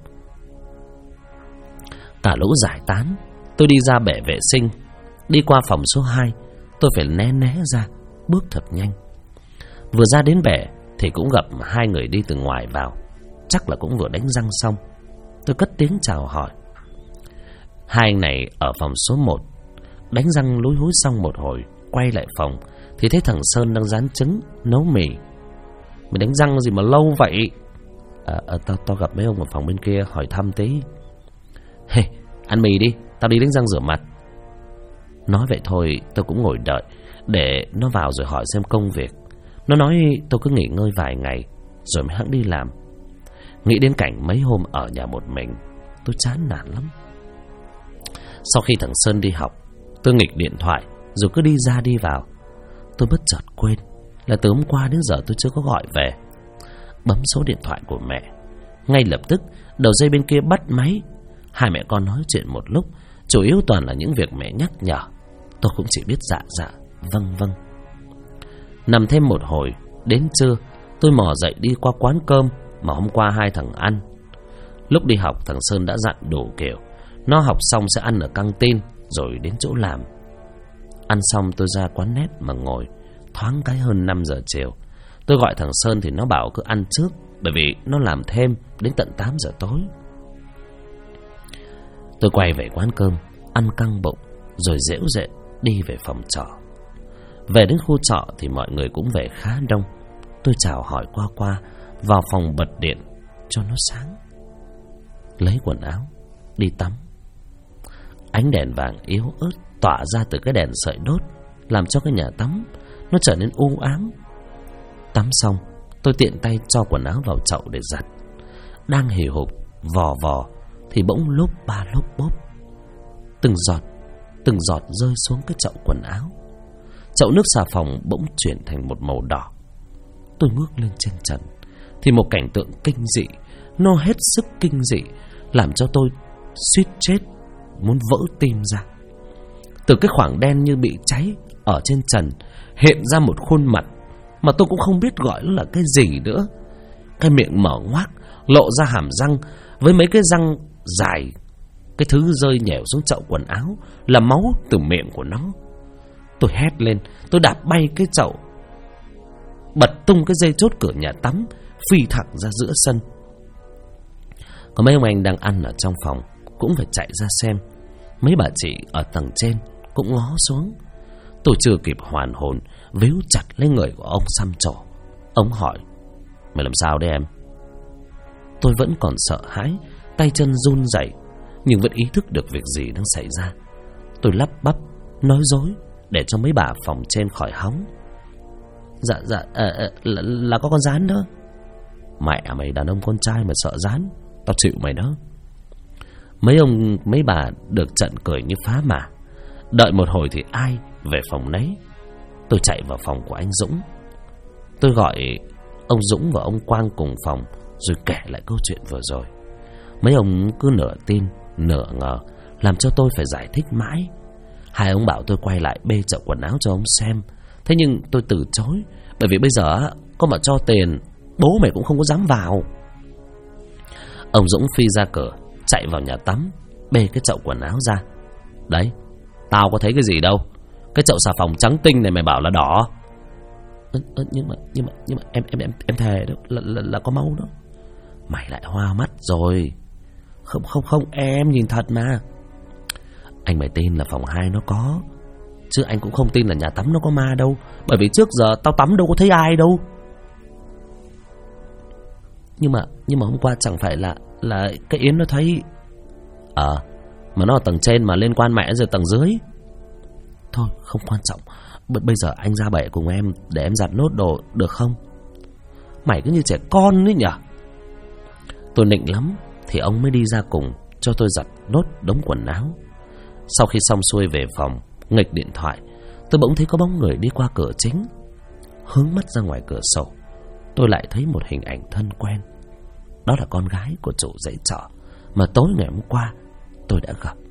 [SPEAKER 1] Cả lũ giải tán. Tôi đi ra bể vệ sinh. Đi qua phòng số 2, tôi phải né ra, bước thật nhanh. Vừa ra đến bể thì cũng gặp 2 người đi từ ngoài vào. Chắc là cũng vừa đánh răng xong. Tôi cất tiếng chào hỏi. 2 anh này ở phòng số 1. Đánh răng lúi húi xong một hồi, quay lại phòng thì thấy thằng Sơn đang rán trứng nấu mì. Mày đánh răng gì mà lâu vậy? Tao gặp mấy ông ở phòng bên kia hỏi thăm tí. Hey, ăn mì đi, tao đi đánh răng rửa mặt. Nói vậy thôi tôi cũng ngồi đợi để nó vào rồi hỏi xem công việc. Nó nói tôi cứ nghỉ ngơi vài ngày rồi mới hẵng đi làm. Nghĩ đến cảnh mấy hôm ở nhà một mình, tôi chán nản lắm. Sau khi thằng Sơn đi học, tôi nghịch điện thoại rồi cứ đi ra đi vào. Tôi bất chợt quên là từ hôm qua đến giờ tôi chưa có gọi về. Bấm số điện thoại của mẹ. Ngay lập tức đầu dây bên kia bắt máy. 2 mẹ con nói chuyện một lúc, chủ yếu toàn là những việc mẹ nhắc nhở. Tôi cũng chỉ biết dạ, vâng. Nằm thêm một hồi, đến trưa tôi mò dậy đi qua quán cơm mà hôm qua 2 thằng ăn. Lúc đi học thằng Sơn đã dặn đủ kiểu. Nó học xong sẽ ăn ở căng tin rồi đến chỗ làm. Ăn xong tôi ra quán nét mà ngồi. Thoáng cái hơn 5 giờ chiều. Tôi gọi thằng Sơn thì nó bảo cứ ăn trước, bởi vì nó làm thêm đến tận 8 giờ tối. Tôi quay về quán cơm, ăn căng bụng, rồi dễu dện đi về phòng trọ. Về đến khu trọ thì mọi người cũng về khá đông. Tôi chào hỏi qua, vào phòng bật điện cho nó sáng. Lấy quần áo, đi tắm. Ánh đèn vàng yếu ớt tỏa ra từ cái đèn sợi đốt, làm cho cái nhà tắm nó trở nên u ám. Tắm xong, tôi tiện tay cho quần áo vào chậu để giặt. Đang hì hục vò thì bỗng lốp ba lốp bốp. Từng giọt rơi xuống cái chậu quần áo. Chậu nước xà phòng bỗng chuyển thành một màu đỏ. Tôi ngước lên trên trần thì một cảnh tượng kinh dị, nó hết sức kinh dị, làm cho tôi suýt chết, muốn vỡ tim ra. Từ cái khoảng đen như bị cháy ở trên trần hiện ra một khuôn mặt mà tôi cũng không biết gọi nó là cái gì nữa. Cái miệng mở ngoác, lộ ra hàm răng với mấy cái răng dài. Cái thứ rơi nhèo xuống chậu quần áo là máu từ miệng của nó. Tôi hét lên, tôi đạp bay cái chậu, bật tung cái dây chốt cửa nhà tắm, phi thẳng ra giữa sân. Có mấy ông anh đang ăn ở trong phòng cũng phải chạy ra xem. Mấy bà chị ở tầng trên cũng ngó xuống. Tôi chưa kịp hoàn hồn, víu chặt lấy người của ông xăm trổ. Ông hỏi: "Mày làm sao đấy em?" Tôi vẫn còn sợ hãi, tay chân run rẩy, nhưng vẫn ý thức được việc gì đang xảy ra. Tôi lắp bắp nói dối để cho mấy bà phòng trên khỏi hóng. Là có con rán đó. Mẹ mày đàn ông con trai mà sợ rán, tao chịu mày đó. Mấy bà được trận cười như phá mà. Đợi một hồi thì ai về phòng nấy. Tôi chạy vào phòng của anh Dũng. Tôi gọi ông Dũng và ông Quang cùng phòng, rồi kể lại câu chuyện vừa rồi. Mấy ông cứ nửa tin nửa ngờ, làm cho tôi phải giải thích mãi. Hai ông bảo tôi quay lại bê chậu quần áo cho ông xem. Thế nhưng tôi từ chối, bởi vì bây giờ có mà cho tiền, bố mày cũng không có dám vào. Ông Dũng phi ra cửa, chạy vào nhà tắm, bê cái chậu quần áo ra. Đấy, tao có thấy cái gì đâu. Cái chậu xà phòng trắng tinh này mày bảo là đỏ. Nhưng mà em thề đó là có máu đó. Mày lại hoa mắt rồi.
[SPEAKER 2] Không, em nhìn thật mà.
[SPEAKER 1] Anh mày tin là phòng 2 nó có, chứ anh cũng không tin là nhà tắm nó có ma đâu. Bởi vì trước giờ tao tắm đâu có thấy ai đâu.
[SPEAKER 2] Nhưng mà hôm qua chẳng phải là cái Yến nó thấy.
[SPEAKER 1] Mà nó ở tầng trên mà liên quan mẹ rồi tầng dưới.
[SPEAKER 2] Thôi không quan trọng. Bây giờ anh ra bể cùng em để em giặt nốt đồ được không?
[SPEAKER 1] Mày cứ như trẻ con ấy nhỉ. Tôi nịnh lắm thì ông mới đi ra cùng cho tôi giặt nốt đống quần áo. Sau khi xong xuôi về phòng, nghịch điện thoại, tôi bỗng thấy có bóng người đi qua cửa chính. Hướng mắt ra ngoài cửa sổ, tôi lại thấy một hình ảnh thân quen. Đó là con gái của chủ dãy trọ mà tối ngày hôm qua tôi đã gặp.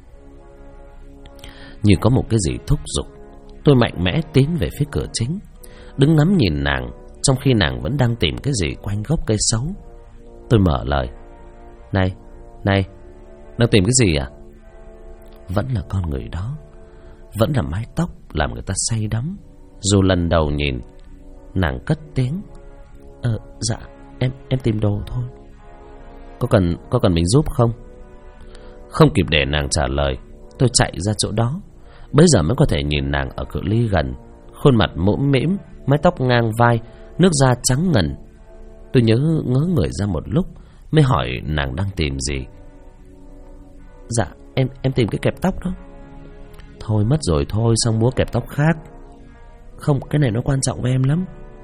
[SPEAKER 1] Như có một cái gì thúc giục, tôi mạnh mẽ tiến về phía cửa chính, đứng ngắm nhìn nàng, trong khi nàng vẫn đang tìm cái gì quanh gốc cây sấu. Tôi mở lời: Này, đang tìm cái gì à? Vẫn là con người đó, vẫn là mái tóc làm người ta say đắm. Dù lần đầu nhìn, nàng cất tiếng:
[SPEAKER 2] Dạ, em tìm đồ thôi.
[SPEAKER 1] Có cần mình giúp không? Không kịp để nàng trả lời, tôi chạy ra chỗ đó. Bây giờ mới có thể nhìn nàng ở cự ly gần, khuôn mặt mũm mĩm, mái tóc ngang vai, nước da trắng ngần. Tôi ngớ người ra một lúc, mới hỏi nàng đang tìm gì.
[SPEAKER 2] Dạ, em tìm cái kẹp tóc đó.
[SPEAKER 1] Thôi mất rồi thôi, xong mua kẹp tóc khác.
[SPEAKER 2] Không, cái này nó quan trọng với em lắm.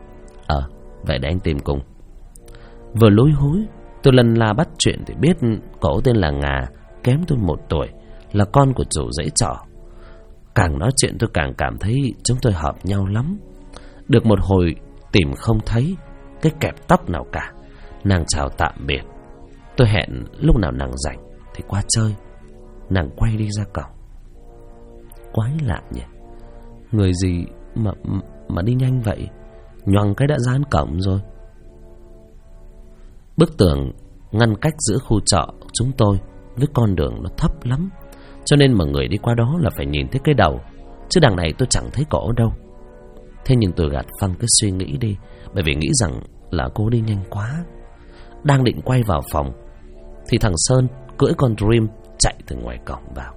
[SPEAKER 1] Vậy để anh tìm cùng. Vừa lúi húi, tôi lần la bắt chuyện thì biết cổ tên là Ngà, kém tôi 1 tuổi, là con của chủ dãy trọ. Càng nói chuyện tôi càng cảm thấy chúng tôi hợp nhau lắm. Được một hồi tìm không thấy cái kẹp tóc nào cả, nàng chào tạm biệt. Tôi hẹn lúc nào nàng rảnh thì qua chơi. Nàng quay đi ra cổng.
[SPEAKER 2] Quái lạ nhỉ, người gì mà đi nhanh vậy, nhoằng cái đã ra đến cổng rồi.
[SPEAKER 1] Bức tường ngăn cách giữa khu trọ chúng tôi với con đường nó thấp lắm, cho nên mà người đi qua đó là phải nhìn thấy cái đầu, chứ đằng này tôi chẳng thấy cổ đâu. Thế nhưng tôi gạt phăng cái suy nghĩ đi, bởi vì nghĩ rằng là cô đi nhanh quá. Đang định quay vào phòng thì thằng Sơn cưỡi con Dream chạy từ ngoài cổng vào.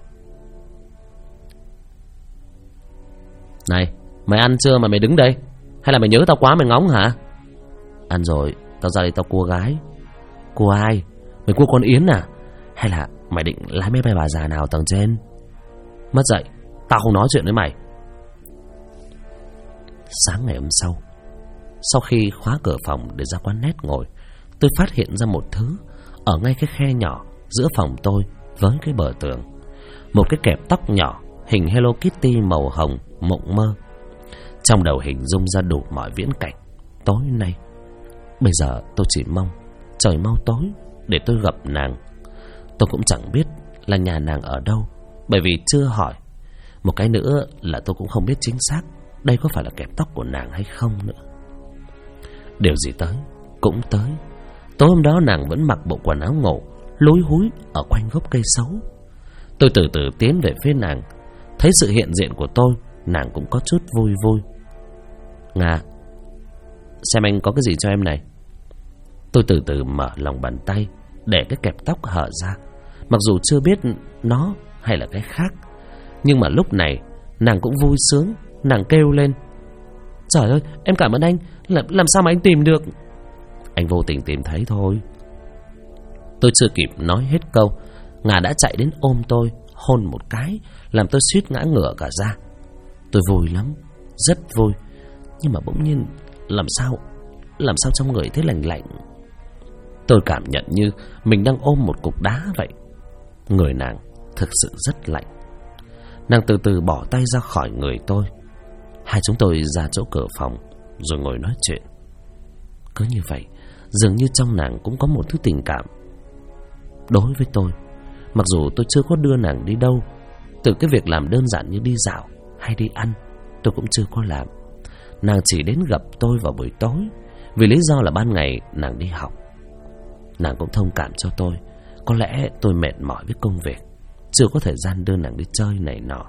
[SPEAKER 1] Này, mày ăn chưa mà mày đứng đây? Hay là mày nhớ tao quá mày ngóng hả?
[SPEAKER 2] Ăn rồi, tao ra đây tao cua gái. Cua ai? Mày cua con Yến à? Hay là mày định lái máy bay bà già nào tầng trên?
[SPEAKER 1] Mất dậy, tao không nói chuyện với mày.
[SPEAKER 2] Sáng ngày hôm sau khi khóa cửa phòng để ra quán nét ngồi, tôi phát hiện ra một thứ ở ngay cái khe nhỏ giữa phòng tôi với cái bờ tường. Một cái kẹp tóc nhỏ hình Hello Kitty màu hồng mộng mơ. Trong đầu hình dung ra đủ mọi viễn cảnh tối nay. Bây giờ tôi chỉ mong trời mau tối để tôi gặp nàng. Tôi cũng chẳng biết là nhà nàng ở đâu, bởi vì chưa hỏi. Một cái nữa là tôi cũng không biết chính xác đây có phải là kẹp tóc của nàng hay không nữa. Điều gì tới cũng tới. Tối hôm đó nàng vẫn mặc bộ quần áo ngủ, lúi húi ở quanh gốc cây sấu. Tôi từ từ tiến về phía nàng. Thấy sự hiện diện của tôi, nàng cũng có chút vui vui. Ngà, xem anh có cái gì cho em này. Tôi từ từ mở lòng bàn tay để cái kẹp tóc hở ra. Mặc dù chưa biết nó hay là cái khác, nhưng mà lúc này nàng cũng vui sướng. Nàng kêu lên: Trời ơi, em cảm ơn anh. Làm sao mà anh tìm được?
[SPEAKER 1] Anh vô tình tìm thấy thôi. Tôi chưa kịp nói hết câu, Ngà đã chạy đến ôm tôi, hôn một cái, làm tôi suýt ngã ngửa cả ra. Tôi vui lắm, rất vui. Nhưng mà bỗng nhiên làm sao trong người thấy lạnh lạnh. Tôi cảm nhận như mình đang ôm một cục đá vậy. Người nàng thực sự rất lạnh. Nàng từ từ bỏ tay ra khỏi người tôi. Hai chúng tôi ra chỗ cửa phòng rồi ngồi nói chuyện. Cứ như vậy, dường như trong nàng cũng có một thứ tình cảm đối với tôi. Mặc dù tôi chưa có đưa nàng đi đâu, từ cái việc làm đơn giản như đi dạo hay đi ăn tôi cũng chưa có làm. Nàng chỉ đến gặp tôi vào buổi tối, vì lý do là ban ngày nàng đi học. Nàng cũng thông cảm cho tôi. Có lẽ tôi mệt mỏi với công việc, chưa có thời gian đưa nàng đi chơi này nọ.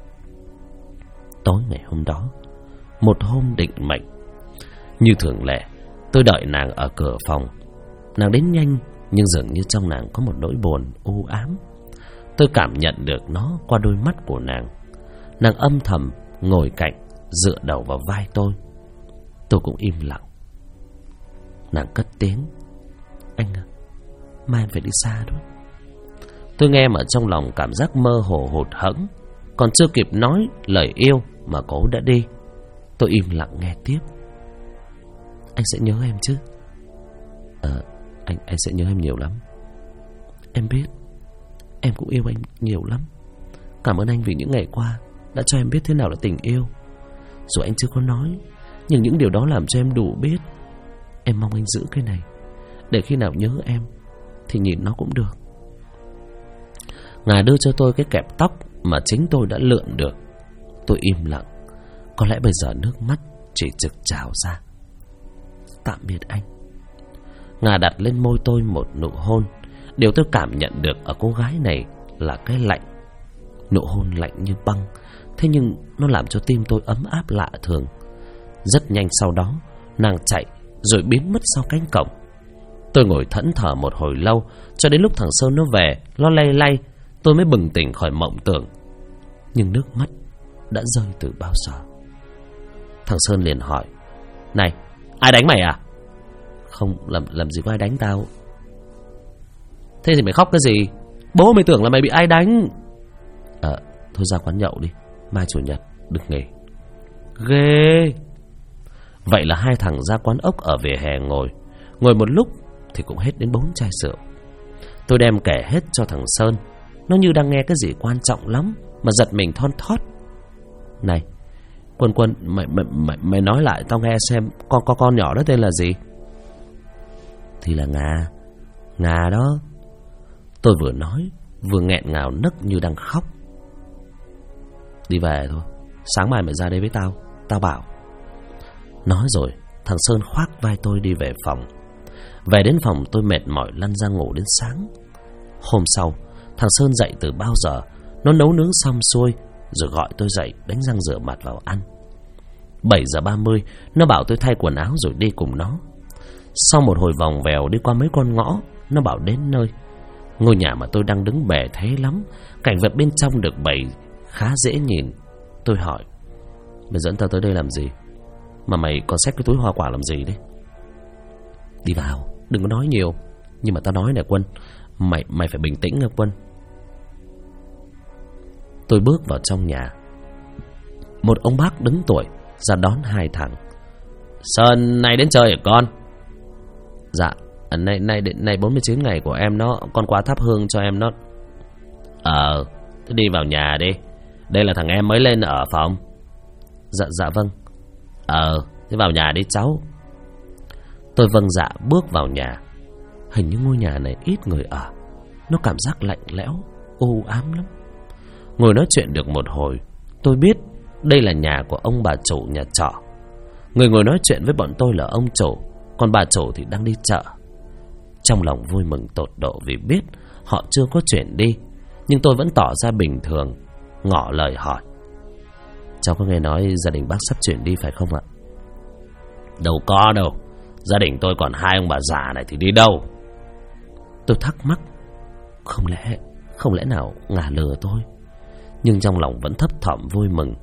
[SPEAKER 1] Tối ngày hôm đó, một hôm định mệnh, như thường lệ, tôi đợi nàng ở cửa phòng. Nàng đến nhanh
[SPEAKER 2] Nhưng dường như trong nàng có một nỗi buồn u ám. Tôi cảm nhận được nó qua đôi mắt của nàng. Nàng âm thầm ngồi cạnh, dựa đầu vào vai tôi. Tôi cũng im lặng. Nàng cất tiếng: "Anh à, mai em phải đi xa đó." Tôi nghe mà trong lòng cảm giác mơ hồ hụt hẫng. Còn chưa kịp nói lời yêu mà cô đã đi. Tôi im lặng nghe tiếp: "Anh sẽ nhớ em chứ?" Anh sẽ nhớ em nhiều lắm. Em biết. Em cũng yêu anh nhiều lắm. Cảm ơn anh vì những ngày qua đã cho em biết thế nào là tình yêu. Dù anh chưa có nói, nhưng những điều đó làm cho em đủ biết. Em mong anh giữ cái này, để khi nào nhớ em thì nhìn nó cũng được." Ngài đưa cho tôi cái kẹp tóc mà chính tôi đã lượn được. Tôi im lặng. Có lẽ bây giờ nước mắt chỉ trực trào ra. "Tạm biệt anh." Ngài đặt lên môi tôi một nụ hôn. Điều tôi cảm nhận được ở cô gái này là cái lạnh. Nụ hôn lạnh như băng, thế nhưng nó làm cho tim tôi ấm áp lạ thường. Rất nhanh sau đó, nàng chạy rồi biến mất sau cánh cổng. Tôi ngồi thẫn thờ một hồi lâu, cho đến lúc thằng Sơn nó về, nó lay lay, tôi mới bừng tỉnh khỏi mộng tưởng. Nhưng nước mắt đã rơi từ bao giờ. Thằng Sơn liền hỏi: "Này, ai đánh mày à?" "Không, làm gì có ai đánh tao." "Thế thì mày khóc cái gì? Bố mày tưởng là mày bị ai đánh." Thôi ra quán nhậu đi, mai chủ nhật được nghỉ." Ghê. Vậy là hai thằng ra quán ốc ở vỉa hè ngồi một lúc thì cũng hết đến 4 chai rượu. Tôi đem kể hết cho thằng Sơn. Nó như đang nghe cái gì quan trọng lắm mà giật mình thon thót: "Này, Quân, mày nói lại tao nghe xem, con nhỏ đó tên là gì?" "Thì là Ngà đó." Tôi vừa nói vừa nghẹn ngào nấc như đang khóc. "Đi về thôi, sáng mai mày ra đây với tao bảo." Nói rồi thằng Sơn khoác vai tôi đi về phòng. Về đến phòng tôi mệt mỏi lăn ra ngủ đến sáng. Hôm sau thằng Sơn dậy từ bao giờ. Nó nấu nướng xong xuôi rồi gọi tôi dậy đánh răng rửa mặt vào ăn. 7:30 nó bảo tôi thay quần áo rồi đi cùng nó. Sau một hồi vòng vèo đi qua mấy con ngõ, nó bảo đến nơi. Ngôi nhà mà tôi đang đứng bề thế lắm, cảnh vật bên trong được bày khá dễ nhìn. Tôi hỏi: "Mày dẫn tao tới đây làm gì? Mà mày còn xách cái túi hoa quả làm gì đấy?" "Đi vào, đừng có nói nhiều." "Nhưng mà tao nói nè Quân, mày phải bình tĩnh nha Quân." Tôi bước vào trong nhà. Một ông bác đứng tuổi ra đón hai thằng. "Sơn, nay đến chơi hả con?" "Dạ, nay 49 ngày của em nó, con qua thắp hương cho em nó." Thế đi vào nhà đi. Đây là thằng em mới lên ở phòng." Dạ vâng." Thế vào nhà đi cháu." Tôi vâng dạ bước vào nhà. Hình như ngôi nhà này ít người ở. Nó cảm giác lạnh lẽo, u ám lắm. Ngồi nói chuyện được một hồi, tôi biết đây là nhà của ông bà chủ nhà trọ. Người ngồi nói chuyện với bọn tôi là ông chủ, còn bà chủ thì đang đi chợ. Trong lòng vui mừng tột độ vì biết họ chưa có chuyển đi, nhưng tôi vẫn tỏ ra bình thường, ngỏ lời hỏi: "Cháu có nghe nói gia đình bác sắp chuyển đi phải không ạ?" "Đâu có đâu, gia đình tôi còn 2 ông bà già này thì đi đâu?" Tôi thắc mắc, không lẽ nào Ngà lừa tôi, nhưng trong lòng vẫn thấp thỏm vui mừng.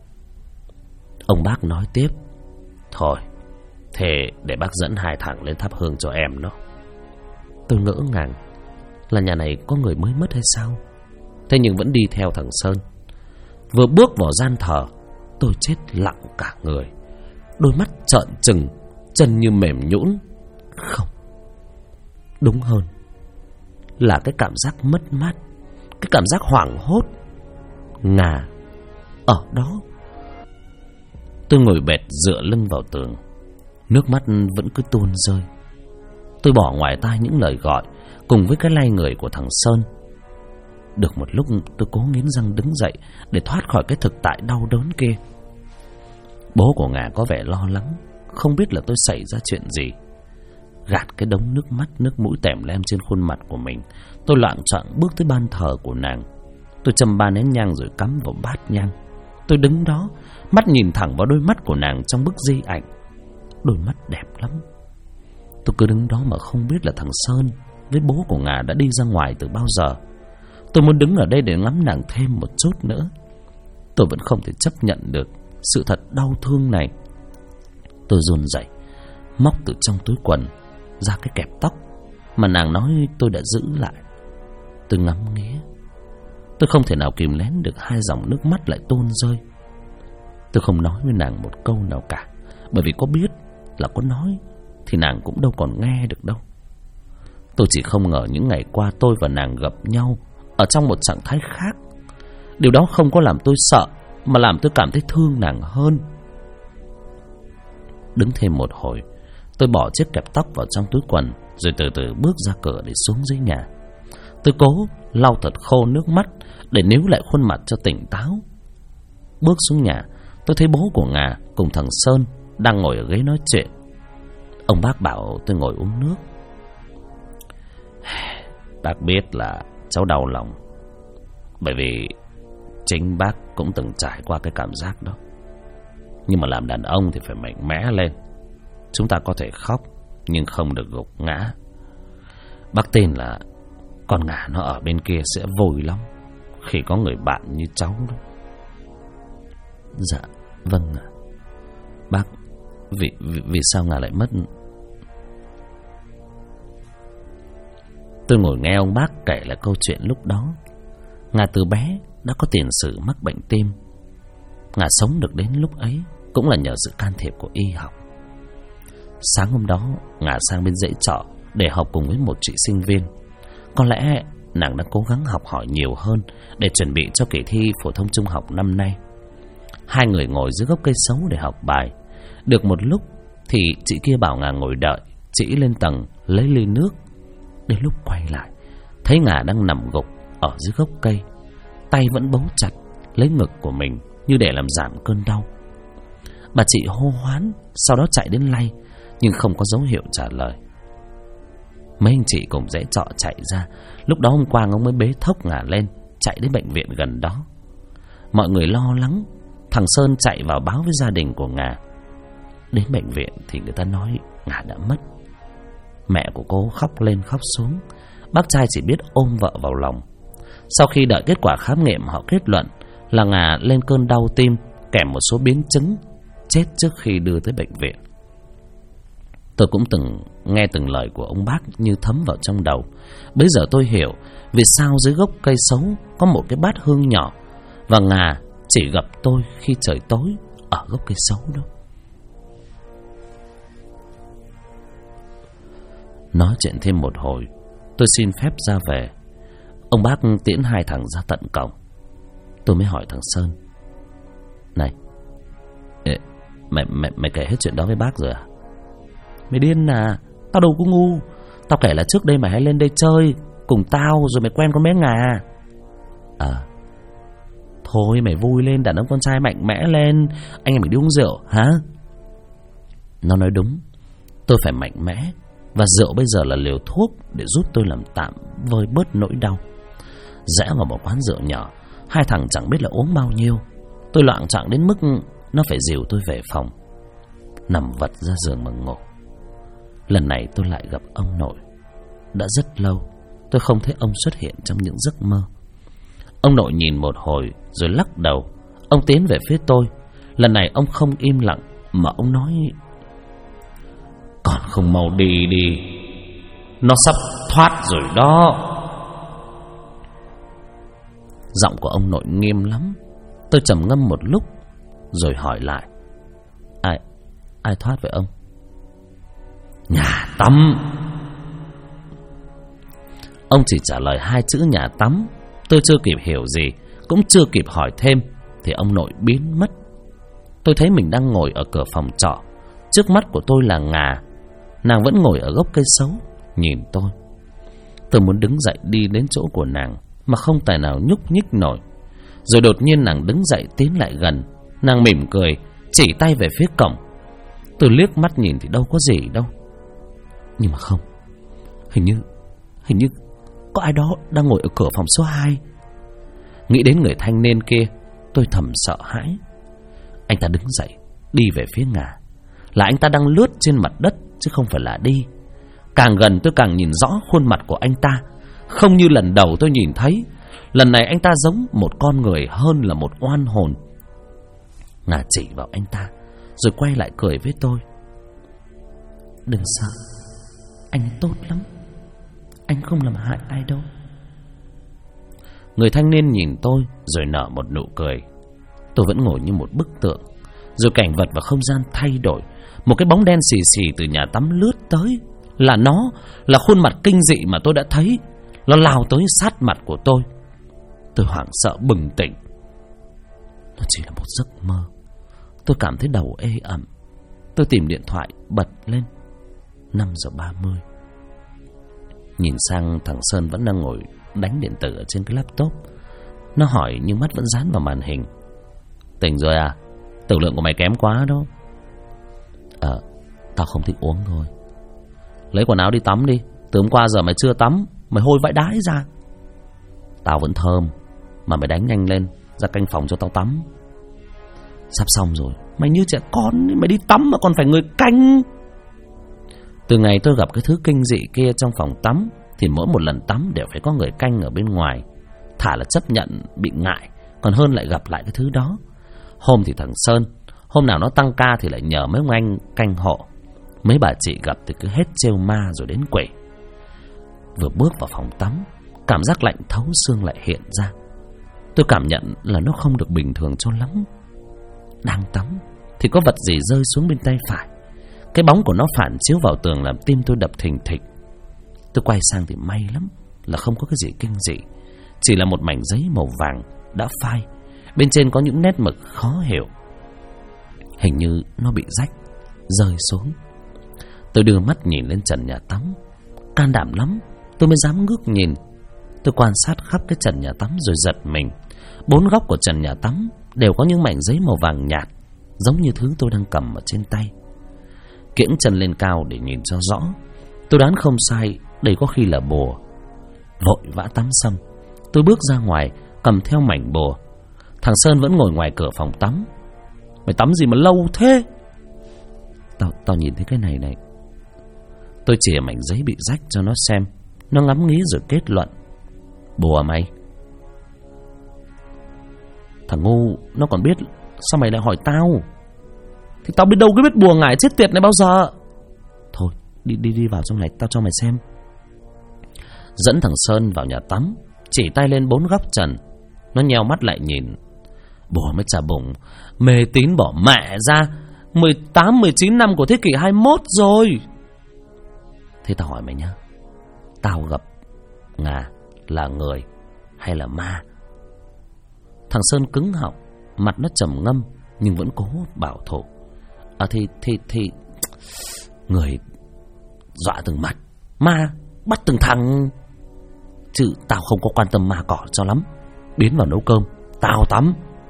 [SPEAKER 2] Ông bác nói tiếp: "Thôi, thế để bác dẫn 2 thằng lên thắp hương cho em nó." Tôi ngỡ ngàng, là nhà này có người mới mất hay sao? Thế nhưng vẫn đi theo thằng Sơn. Vừa bước vào gian thờ, tôi chết lặng cả người. Đôi mắt trợn trừng, chân như mềm nhũn. Không, đúng hơn là cái cảm giác mất mát, cái cảm giác hoảng hốt. Ngà ở đó. Tôi ngồi bệt dựa lưng vào tường, nước mắt vẫn cứ tuôn rơi. Tôi bỏ ngoài tai những lời gọi cùng với cái lay người của thằng Sơn. Được một lúc tôi cố nghiến răng đứng dậy để thoát khỏi cái thực tại đau đớn kia. Bố của Ngà có vẻ lo lắng, không biết là tôi xảy ra chuyện gì. Gạt cái đống nước mắt nước mũi tèm lem trên khuôn mặt của mình, tôi loạng choạng bước tới ban thờ của nàng. Tôi châm 3 nén nhang rồi cắm vào bát nhang. Tôi đứng đó, mắt nhìn thẳng vào đôi mắt của nàng trong bức di ảnh. Đôi mắt đẹp lắm. Tôi cứ đứng đó mà không biết là thằng Sơn với bố của Ngà đã đi ra ngoài từ bao giờ. Tôi muốn đứng ở đây để ngắm nàng thêm một chút nữa. Tôi vẫn không thể chấp nhận được sự thật đau thương này. Tôi run rẩy, móc từ trong túi quần ra cái kẹp tóc mà nàng nói tôi đã giữ lại. Tôi ngắm nghía. Tôi không thể nào kìm nén được hai dòng nước mắt lại tuôn rơi. Tôi không nói với nàng một câu nào cả, bởi vì có biết là có nói thì nàng cũng đâu còn nghe được đâu. Tôi chỉ không ngờ những ngày qua tôi và nàng gặp nhau ở trong một trạng thái khác. Điều đó không có làm tôi sợ, mà làm tôi cảm thấy thương nàng hơn. Đứng thêm một hồi, tôi bỏ chiếc kẹp tóc vào trong túi quần, rồi từ từ bước ra cửa để xuống dưới nhà. Tôi cố lau thật khô nước mắt để níu lại khuôn mặt cho tỉnh táo. Bước xuống nhà, tôi thấy bố của Ngà cùng thằng Sơn đang ngồi ở ghế nói chuyện. Ông bác bảo tôi ngồi uống nước. Bác biết là cháu đau lòng, bởi vì chính bác cũng từng trải qua cái cảm giác đó. Nhưng mà làm đàn ông thì phải mạnh mẽ lên. Chúng ta có thể khóc, nhưng không được gục ngã. Bác tin là con Ngà nó ở bên kia sẽ vui lắm khi có người bạn như cháu đó. Dạ, vâng ạ. Bác, vì sao Ngà lại mất? Tôi ngồi nghe ông bác kể lại câu chuyện lúc đó. Ngà từ bé đã có tiền sử mắc bệnh tim. Ngà sống được đến lúc ấy cũng là nhờ sự can thiệp của y học. Sáng hôm đó, Ngà sang bên dãy trọ để học cùng với một chị sinh viên. Có lẽ nàng đã cố gắng học hỏi nhiều hơn để chuẩn bị cho kỳ thi phổ thông trung học năm nay. Hai người ngồi dưới gốc cây sấu để học bài. Được một lúc thì chị kia bảo Ngà ngồi đợi, chị lên tầng lấy ly nước. Đến lúc quay lại, thấy Ngà đang nằm gục ở dưới gốc cây, tay vẫn bấu chặt lấy ngực của mình như để làm giảm cơn đau. Bà chị hô hoán, sau đó chạy đến lay, nhưng không có dấu hiệu trả lời. Mấy anh chị cùng dãy trọ chạy ra. Lúc đó ông Quang ông mới bế thốc Ngà lên, chạy đến bệnh viện gần đó. Mọi người lo lắng. Thằng Sơn chạy vào báo với gia đình của Ngà. Đến bệnh viện thì người ta nói Ngà đã mất. Mẹ của cô khóc lên khóc xuống. Bác trai chỉ biết ôm vợ vào lòng. Sau khi đợi kết quả khám nghiệm, họ kết luận là Ngà lên cơn đau tim kèm một số biến chứng, chết trước khi đưa tới bệnh viện. Tôi cũng từng nghe từng lời của ông bác như thấm vào trong đầu. Bây giờ tôi hiểu vì sao dưới gốc cây sấu có một cái bát hương nhỏ, và Ngà chỉ gặp tôi khi trời tối ở gốc cây sấu đó. Nói chuyện thêm một hồi, tôi xin phép ra về. Ông bác tiễn hai thằng ra tận cổng. Tôi mới hỏi thằng Sơn: Này, mày kể hết chuyện đó với bác rồi à? Mày điên à? Tao đâu có ngu. Tao kể là trước đây mày hay lên đây chơi cùng tao, rồi mày quen con bé Ngà. Thôi mày vui lên, đàn ông con trai mạnh mẽ lên. Anh em mình đi uống rượu hả? Nó nói đúng. Tôi phải mạnh mẽ, và rượu bây giờ là liều thuốc để giúp tôi làm tạm vơi bớt nỗi đau. Rẽ vào một quán rượu nhỏ. Hai thằng chẳng biết là uống bao nhiêu. Tôi loạng choạng đến mức nó phải dìu tôi về phòng. Nằm vật ra giường mà ngủ. Lần này tôi lại gặp ông nội. Đã rất lâu tôi không thấy ông xuất hiện trong những giấc mơ. Ông nội nhìn một hồi rồi lắc đầu. Ông tiến về phía tôi. Lần này ông không im lặng mà ông nói: Còn không mau đi đi, nó sắp thoát rồi đó. Giọng của ông nội nghiêm lắm. Tôi trầm ngâm một lúc rồi hỏi lại: Ai thoát vậy ông? Nhà tắm. Ông chỉ trả lời hai chữ nhà tắm. Tôi chưa kịp hiểu gì, cũng chưa kịp hỏi thêm thì ông nội biến mất. Tôi thấy mình đang ngồi ở cửa phòng trọ. Trước mắt của tôi là Ngà. Nàng vẫn ngồi ở gốc cây sấu nhìn tôi. Tôi muốn đứng dậy đi đến chỗ của nàng mà không tài nào nhúc nhích nổi. Rồi đột nhiên nàng đứng dậy tiến lại gần. Nàng mỉm cười, chỉ tay về phía cổng. Tôi liếc mắt nhìn thì đâu có gì đâu. Nhưng mà không, Hình như có ai đó đang ngồi ở cửa phòng số 2. Nghĩ đến người thanh niên kia, tôi thầm sợ hãi. Anh ta đứng dậy đi về phía Ngà. Là anh ta đang lướt trên mặt đất chứ không phải là đi.
[SPEAKER 1] Càng gần tôi càng nhìn rõ khuôn mặt của anh ta. Không như lần đầu tôi nhìn thấy. Lần này anh ta giống một con người hơn là một oan hồn. Ngà chỉ vào anh ta rồi quay lại cười với tôi. Đừng sợ, anh tốt lắm. Anh không làm hại ai đâu. Người thanh niên nhìn tôi rồi nở một nụ cười. Tôi vẫn ngồi như một bức tượng. Rồi cảnh vật và không gian thay đổi. Một cái bóng đen xì xì từ nhà tắm lướt tới. Nó là khuôn mặt kinh dị mà tôi đã thấy. Nó lao tới sát mặt của tôi. Tôi hoảng sợ bừng tỉnh. Nó chỉ là một giấc mơ. Tôi cảm thấy đầu ê ẩm. Tôi tìm điện thoại bật lên. 5:30. Nhìn sang thằng Sơn vẫn đang ngồi đánh điện tử ở trên cái laptop. Nó hỏi nhưng mắt vẫn dán vào màn hình. Tỉnh rồi à? Tử lượng của mày kém quá đó. Tao không thích uống thôi. Lấy quần áo đi tắm đi. Từ hôm qua giờ mày chưa tắm. Mày hôi vãi đái ra. Tao vẫn thơm. Mà mày đánh nhanh lên, ra canh phòng cho tao tắm. Sắp xong rồi. Mày như trẻ con. Mày đi tắm mà còn phải người canh. Từ ngày tôi gặp cái thứ kinh dị kia trong phòng tắm thì mỗi một lần tắm đều phải có người canh ở bên ngoài. Thà là chấp nhận bị ngại còn hơn lại gặp lại cái thứ đó. Hôm thì thằng Sơn, hôm nào nó tăng ca thì lại nhờ mấy ông anh canh hộ. Mấy bà chị gặp thì cứ hết trêu ma rồi đến quỷ. Vừa bước vào phòng tắm, cảm giác lạnh thấu xương lại hiện ra. Tôi cảm nhận là nó không được bình thường cho lắm. Đang tắm thì có vật gì rơi xuống bên tay phải. Cái bóng của nó phản chiếu vào tường làm tim tôi đập thình thịch. Tôi quay sang thì may lắm là không có cái gì kinh dị. Chỉ là một mảnh giấy màu vàng đã phai. Bên trên có những nét mực khó hiểu. Hình như nó bị rách, rơi xuống. Tôi đưa mắt nhìn lên trần nhà tắm. Can đảm lắm tôi mới dám ngước nhìn. Tôi quan sát khắp cái trần nhà tắm rồi giật mình. 4 góc của trần nhà tắm đều có những mảnh giấy màu vàng nhạt, giống như thứ tôi đang cầm ở trên tay. Kiễng chân lên cao để nhìn cho rõ. Tôi đoán không sai, đây có khi là bùa. Vội vã tắm xong, tôi bước ra ngoài cầm theo mảnh bùa. Thằng Sơn vẫn ngồi ngoài cửa phòng tắm. Mày tắm gì mà lâu thế? Tao nhìn thấy cái này này. Tôi chìa mảnh giấy bị rách cho nó xem. Nó ngắm nghía rồi kết luận. Bùa mày. Thằng ngu, nó còn biết. Sao mày lại hỏi tao? Thì tao biết đâu cái biết bùa ngải chết tiệt này bao giờ. Thôi đi vào trong này tao cho mày xem. Dẫn thằng Sơn vào nhà tắm, chỉ tay lên 4 góc trần. Nó nheo mắt lại nhìn. Bùa mới chà bụng. Mê tín bỏ mẹ ra. 18-19 năm của thế kỷ 21 rồi. Thế tao hỏi mày nhá, tao gặp Ngà là người hay là ma? Thằng Sơn cứng họng, mặt nó trầm ngâm nhưng vẫn cố bảo thủ. Thì người dọa từng mặt, ma bắt từng thằng. Chứ tao không có quan tâm ma cỏ cho lắm. Biến vào nấu cơm, tao tắm.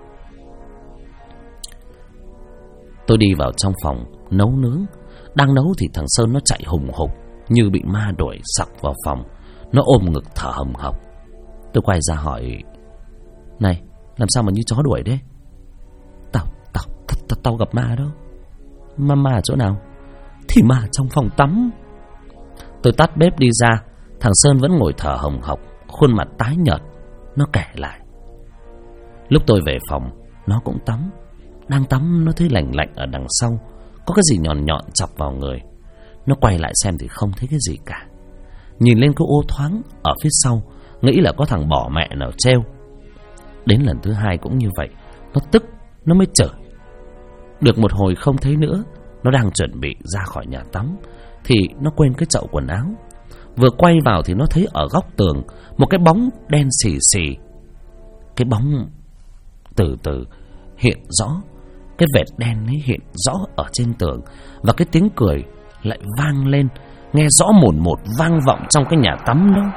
[SPEAKER 1] Tôi đi vào trong phòng nấu nướng. Đang nấu thì thằng Sơn nó chạy hùng hục như bị ma đuổi sặc vào phòng. Nó ôm ngực thở hồng hộc. Tôi quay ra hỏi: Này, làm sao mà như chó đuổi đấy? Tao gặp ma đâu. Ma ở chỗ nào? Thì ma trong phòng tắm. Tôi tắt bếp đi ra. Thằng Sơn vẫn ngồi thở hồng hộc, khuôn mặt tái nhợt. Nó kể lại. Lúc tôi về phòng, nó cũng tắm. Đang tắm nó thấy lạnh lạnh ở đằng sau. Có cái gì nhọn nhọn chọc vào người. Nó quay lại xem thì không thấy cái gì cả. Nhìn lên cái ô thoáng ở phía sau, nghĩ là có thằng bỏ mẹ nào treo. Đến lần thứ 2 cũng như vậy. Nó tức, nó mới chửi. Được một hồi không thấy nữa. Nó đang chuẩn bị ra khỏi nhà tắm thì nó quên cái chậu quần áo. Vừa quay vào thì nó thấy ở góc tường một cái bóng đen xì xì. Cái bóng từ từ hiện rõ. Cái vệt đen ấy hiện rõ ở trên tường. Và cái tiếng cười lại vang lên, nghe rõ mồn một vang vọng trong cái nhà tắm đó.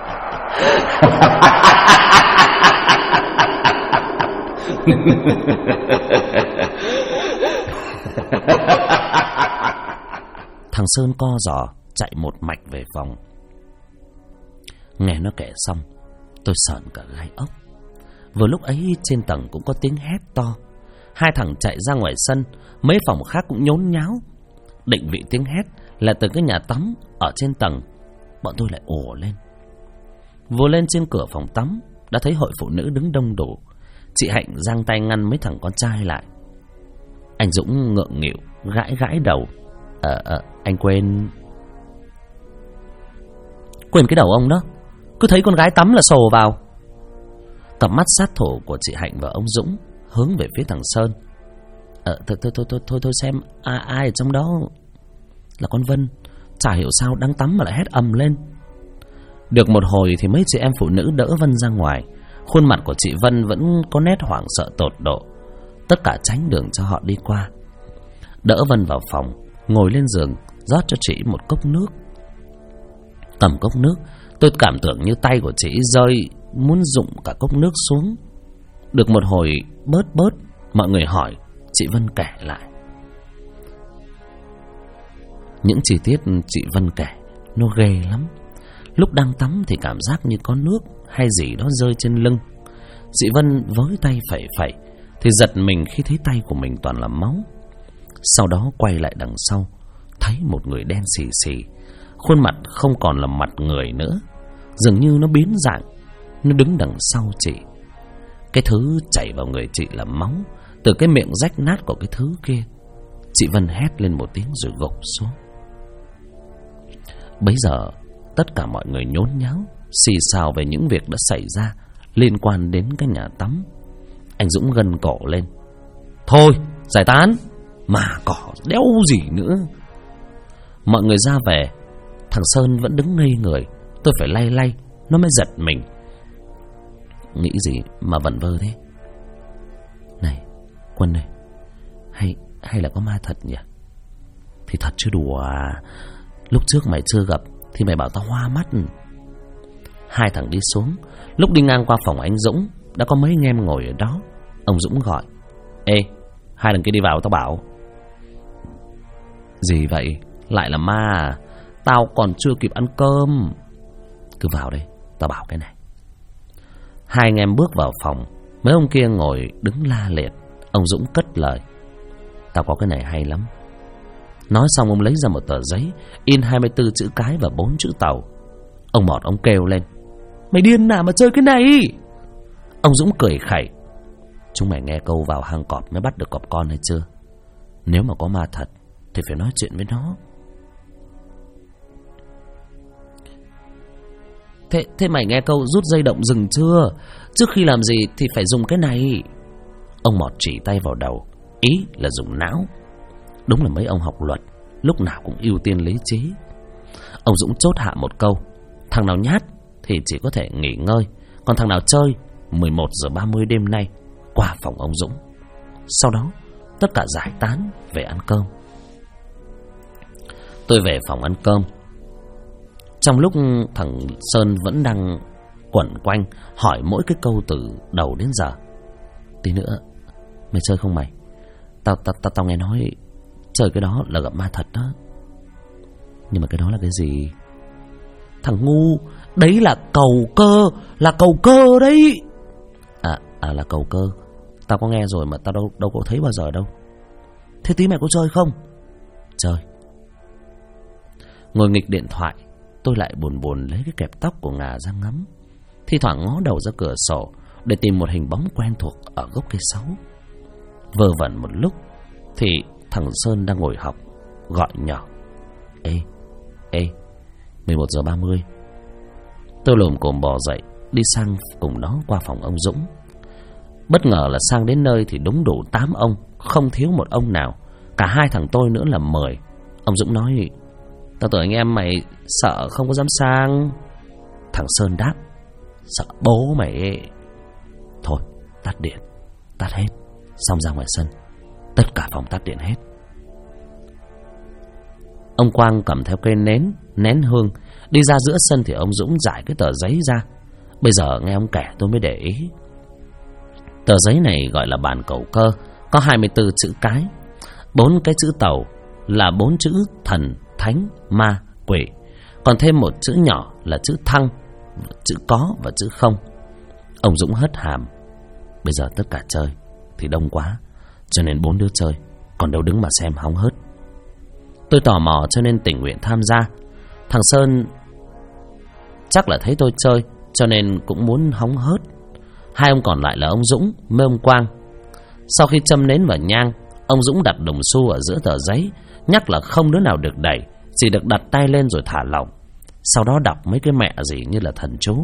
[SPEAKER 1] Thằng Sơn co giò chạy một mạch về phòng. Nghe nó kể xong, tôi sởn cả gai ốc. Vừa lúc ấy trên tầng cũng có tiếng hét to. 2 thằng chạy ra ngoài sân. Mấy phòng khác cũng nhốn nháo. Định vị tiếng hét
[SPEAKER 2] là từ cái nhà tắm ở trên tầng. Bọn tôi lại ùa lên. Vừa lên trên cửa phòng tắm đã thấy hội phụ nữ đứng đông đủ. Chị Hạnh giang tay ngăn mấy thằng con trai lại. Anh Dũng ngượng nghịu gãi gãi đầu. Anh quên cái đầu ông đó. Cứ thấy con gái tắm là sồ vào. Cặp mắt sát thủ của chị Hạnh và ông Dũng hướng về phía thằng Sơn. Thôi xem ai ở trong đó. Là con Vân. Chả hiểu sao đang tắm mà lại hét ầm lên. Được một hồi thì mấy chị em phụ nữ đỡ Vân ra ngoài. Khuôn mặt của chị Vân vẫn có nét hoảng sợ tột độ. Tất cả tránh đường cho họ đi qua. Đỡ Vân vào phòng, ngồi lên giường, rót cho chị một cốc nước. Cầm cốc nước, tôi cảm tưởng như tay của chị rơi, muốn rụng cả cốc nước xuống. Được một hồi bớt, mọi người hỏi, chị Vân kể lại. Những chi tiết chị Vân kể nó ghê lắm. Lúc đang tắm thì cảm giác như có nước hay gì đó rơi trên lưng. Chị Vân với tay phẩy thì giật mình khi thấy tay của mình toàn là máu. Sau đó quay lại đằng sau, thấy một người đen xì xì. Khuôn mặt không còn là mặt người nữa, dường như nó biến dạng. Nó đứng đằng sau chị. Cái thứ chảy vào người chị là máu từ cái miệng rách nát của cái thứ kia. Chị Vân hét lên một tiếng rồi gục xuống. Bấy giờ tất cả mọi người nhốn nháo xì xào về những việc đã xảy ra liên quan đến cái nhà tắm. Anh Dũng gân cổ lên. Thôi giải tán. Mà cỏ đéo gì nữa. Mọi người ra về. Thằng Sơn vẫn đứng ngây người. Tôi phải lay nó mới giật mình. Nghĩ gì mà vẩn vơ thế? Này Quân này, hay là có ma thật nhỉ? Thì thật chứ đùa à. Lúc trước mày chưa gặp thì mày bảo tao hoa mắt. Hai thằng đi xuống. Lúc đi ngang qua phòng anh Dũng đã có mấy anh em ngồi ở đó. Ông Dũng gọi. Ê, hai thằng kia đi vào tao bảo. Gì vậy? Lại là ma à? Tao còn chưa kịp ăn cơm. Cứ vào đây, tao bảo cái này. Hai anh em bước vào phòng. Mấy ông kia ngồi đứng la liệt. Ông Dũng cất lời. Tao có cái này hay lắm. Nói xong ông lấy ra một tờ giấy in 24 chữ cái và 4 chữ tàu. Ông Mọt ông kêu lên. Mày điên nào mà chơi cái này? Ông Dũng cười khẩy. Chúng mày nghe câu vào hang cọp mới bắt được cọp con hay chưa? Nếu mà có ma thật thì phải nói chuyện với nó. Thế mày nghe câu rút dây động rừng chưa? Trước khi làm gì thì phải dùng cái này. Ông Mọt chỉ tay vào đầu, ý là dùng não. Đúng là mấy ông học luật lúc nào cũng ưu tiên lý trí. Ông Dũng chốt hạ một câu. Thằng nào nhát thì chỉ có thể nghỉ ngơi, còn thằng nào chơi 11:30 đêm nay qua phòng ông Dũng. Sau đó tất cả giải tán về ăn cơm. Tôi về phòng ăn cơm. Trong lúc thằng Sơn vẫn đang quẩn quanh hỏi mỗi cái câu từ đầu đến giờ. Tí nữa mày chơi không mày? Tao nghe nói chơi cái đó là gặp ma thật đó. Nhưng mà cái đó là cái gì? Thằng ngu, đấy là cầu cơ. Là cầu cơ đấy. À là cầu cơ. Tao có nghe rồi mà tao đâu có thấy bao giờ đâu. Thế tí mày có chơi không? Chơi. Ngồi nghịch điện thoại, tôi lại buồn lấy cái kẹp tóc của Ngà ra ngắm. Thi thoảng ngó đầu ra cửa sổ để tìm một hình bóng quen thuộc ở gốc cây sấu. Vơ vẩn một lúc thì thằng Sơn đang ngồi học gọi nhỏ. Ê 11:30. Tôi lồm cồm bò dậy đi sang cùng nó qua phòng ông Dũng. Bất ngờ là sang đến nơi thì đúng đủ 8 ông, không thiếu một ông nào. Cả hai thằng tôi nữa là 10. Ông Dũng nói. Tao tưởng anh em mày sợ không có dám sang. Thằng Sơn đáp. Sợ bố mày ấy. Thôi tắt điện, tắt hết. Xong ra ngoài sân. Tất cả phòng tắt điện hết. Ông Quang cầm theo cây nén hương đi ra giữa sân thì ông Dũng giải cái tờ giấy ra. Bây giờ nghe ông kể tôi mới để ý. Tờ giấy này gọi là bản cầu cơ, có 24 chữ cái. 4 cái chữ tàu là 4 chữ thần, thánh, ma, quỷ. Còn thêm một chữ nhỏ là chữ thăng, chữ có và chữ không. Ông Dũng hất hàm. Bây giờ tất cả chơi thì đông quá, cho nên 4 đứa chơi, còn đâu đứng mà xem hóng hớt.
[SPEAKER 1] Tôi tò mò cho nên tình nguyện tham gia. Thằng Sơn chắc là thấy tôi chơi cho nên cũng muốn hóng hớt. Hai ông còn lại là ông Dũng với ông Quang. Sau khi châm nến vào nhang, ông Dũng đặt đồng xu ở giữa tờ giấy, nhắc là không đứa nào được đẩy, chỉ được đặt tay lên rồi thả lỏng. Sau đó đọc mấy cái mẹ gì như là thần chú.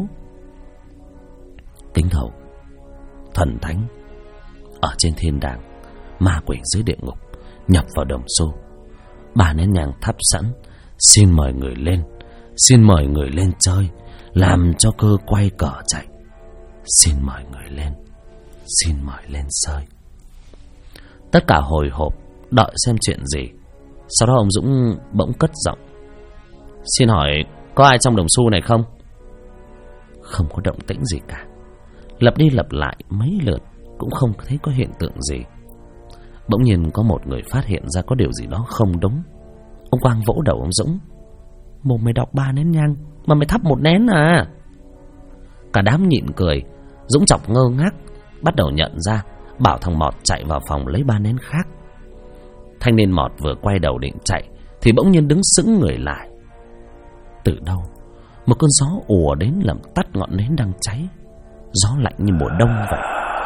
[SPEAKER 1] Kính thầu thần thánh ở trên thiên đàng, ma quỷ dưới địa ngục, nhập vào đồng xu. 3 nén nhang thắp sẵn, xin mời người lên, xin mời người lên chơi, làm cho cơ quay cờ chạy. Xin mời người lên, xin mời lên chơi. Tất cả hồi hộp đợi xem chuyện gì. Sau đó ông Dũng bỗng cất giọng: Xin hỏi có ai trong đồng xu này không? Không có động tĩnh gì cả. Lặp đi lặp lại mấy lượt cũng không thấy có hiện tượng gì. Bỗng nhiên có một người phát hiện ra có điều gì đó không đúng. Ông Quang vỗ đầu ông Dũng: Mồm mày đọc 3 nén nhang mà mày thắp 1 nén à? Cả đám nhịn cười. Dũng chọc ngơ ngác, bắt đầu nhận ra, bảo thằng Mọt chạy vào phòng lấy 3 nén khác. Thanh niên Mọt vừa quay đầu định chạy thì bỗng nhiên đứng sững người lại. Từ đâu một cơn gió ùa đến làm tắt ngọn nến đang cháy. Gió lạnh như mùa đông vậy.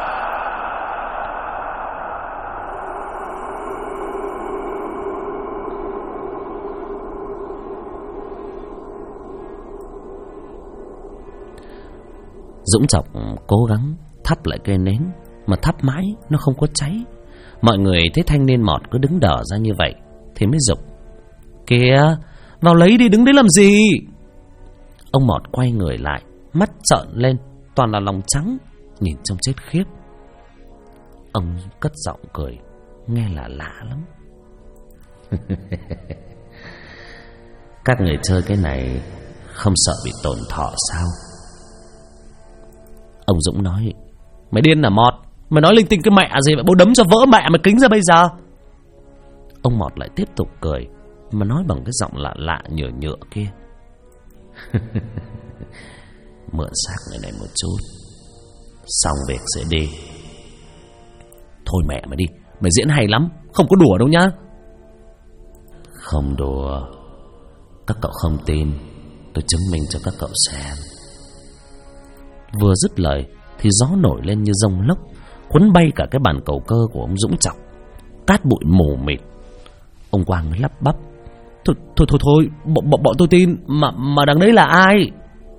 [SPEAKER 1] Dũng Chọc cố gắng thắp lại cây nến, mà thắp mãi nó không có cháy. Mọi người thấy thanh niên Mọt cứ đứng đờ ra như vậy thì mới giục: Kìa, vào lấy đi, đứng đấy làm gì? Ông Mọt quay người lại, mắt trợn lên, toàn là lòng trắng, nhìn trông chết khiếp. Ông cất giọng cười, nghe là lạ lắm. Các người chơi cái này không sợ bị tổn thọ sao? Ông Dũng nói: Mày điên à Mọt? Mày nói linh tinh cái mẹ gì vậy? Bố đấm cho vỡ mẹ mày kính ra bây giờ. Ông Mọt lại tiếp tục cười, mà nói bằng cái giọng lạ lạ nhựa nhựa kia: Mượn xác người này một chút, xong việc sẽ đi. Thôi mẹ mày đi, mày diễn hay lắm, không có đùa đâu nhá. Không đùa. Các cậu không tin, tôi chứng minh cho các cậu xem. Vừa dứt lời thì gió nổi lên như dông lốc, cuốn bay cả cái bàn cầu cơ của ông Dũng Chọc. Cát bụi mù mịt. Ông Quang mới lắp bắp: Thôi, bọn tôi tin, mà đằng đấy là ai?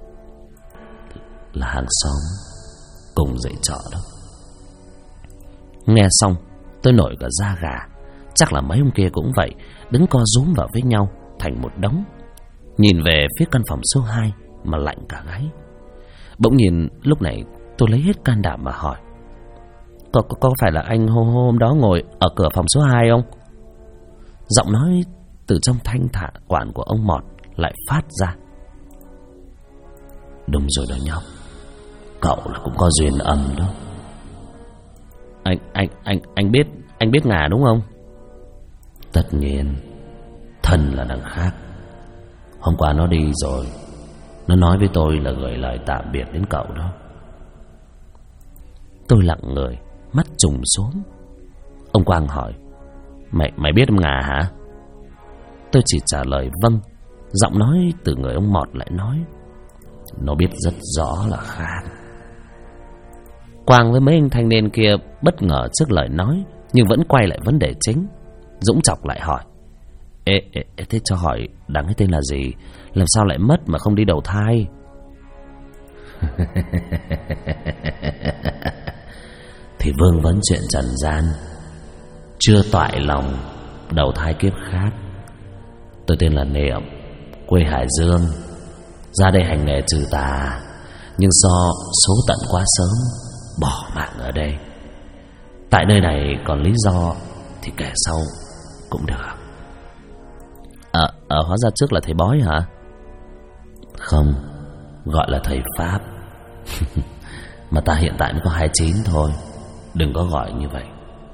[SPEAKER 1] Là hàng xóm cùng dãy trọ đó. Nghe xong tôi nổi cả da gà. Chắc là mấy ông kia cũng vậy, đứng co rúm vào với nhau thành một đống. Nhìn về phía căn phòng số 2 mà lạnh cả gáy. Bỗng nhìn lúc này tôi lấy hết can đảm mà hỏi: Có phải là anh hôm đó ngồi ở cửa phòng số 2 không? Giọng nói từ trong thanh thả quản của ông Mọt lại phát ra: Đúng rồi đó nhóc, cậu là cũng có duyên âm đó. Anh biết Ngà đúng không? Tất nhiên, thân là đằng khác. Hôm qua nó đi rồi, nó nói với tôi là gửi lời tạm biệt đến cậu đó. Tôi lặng người, mắt trùng xuống. Ông Quang hỏi: Mày biết ông Ngà hả? Tôi chỉ trả lời vâng. Giọng nói từ người ông Mọt lại nói: Nó biết rất rõ là khác. Quang với mấy anh thanh niên kia bất ngờ trước lời nói, nhưng vẫn quay lại vấn đề chính. Dũng Chọc lại hỏi: Thế cho hỏi đằng ấy tên là gì? Làm sao lại mất mà không đi đầu thai? Thì vương vấn chuyện trần gian, chưa toại lòng đầu thai kiếp khác. Tôi tên là Niệm, quê Hải Dương, ra đây hành nghề trừ tà, nhưng do số tận quá sớm bỏ mạng ở đây. Tại nơi này còn lý do thì kể sau cũng được. Hóa ra trước là thầy bói hả? Không, gọi là thầy Pháp. Mà ta hiện tại mới có 29 thôi, đừng có gọi như vậy.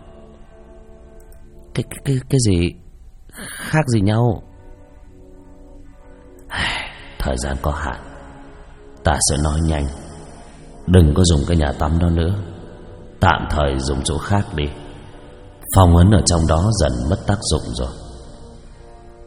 [SPEAKER 1] Cái gì khác gì nhau? Thời gian có hạn, ta sẽ nói nhanh. Đừng có dùng cái nhà tắm đó nữa, tạm thời dùng chỗ khác đi. Phong ấn ở trong đó dần mất tác dụng rồi.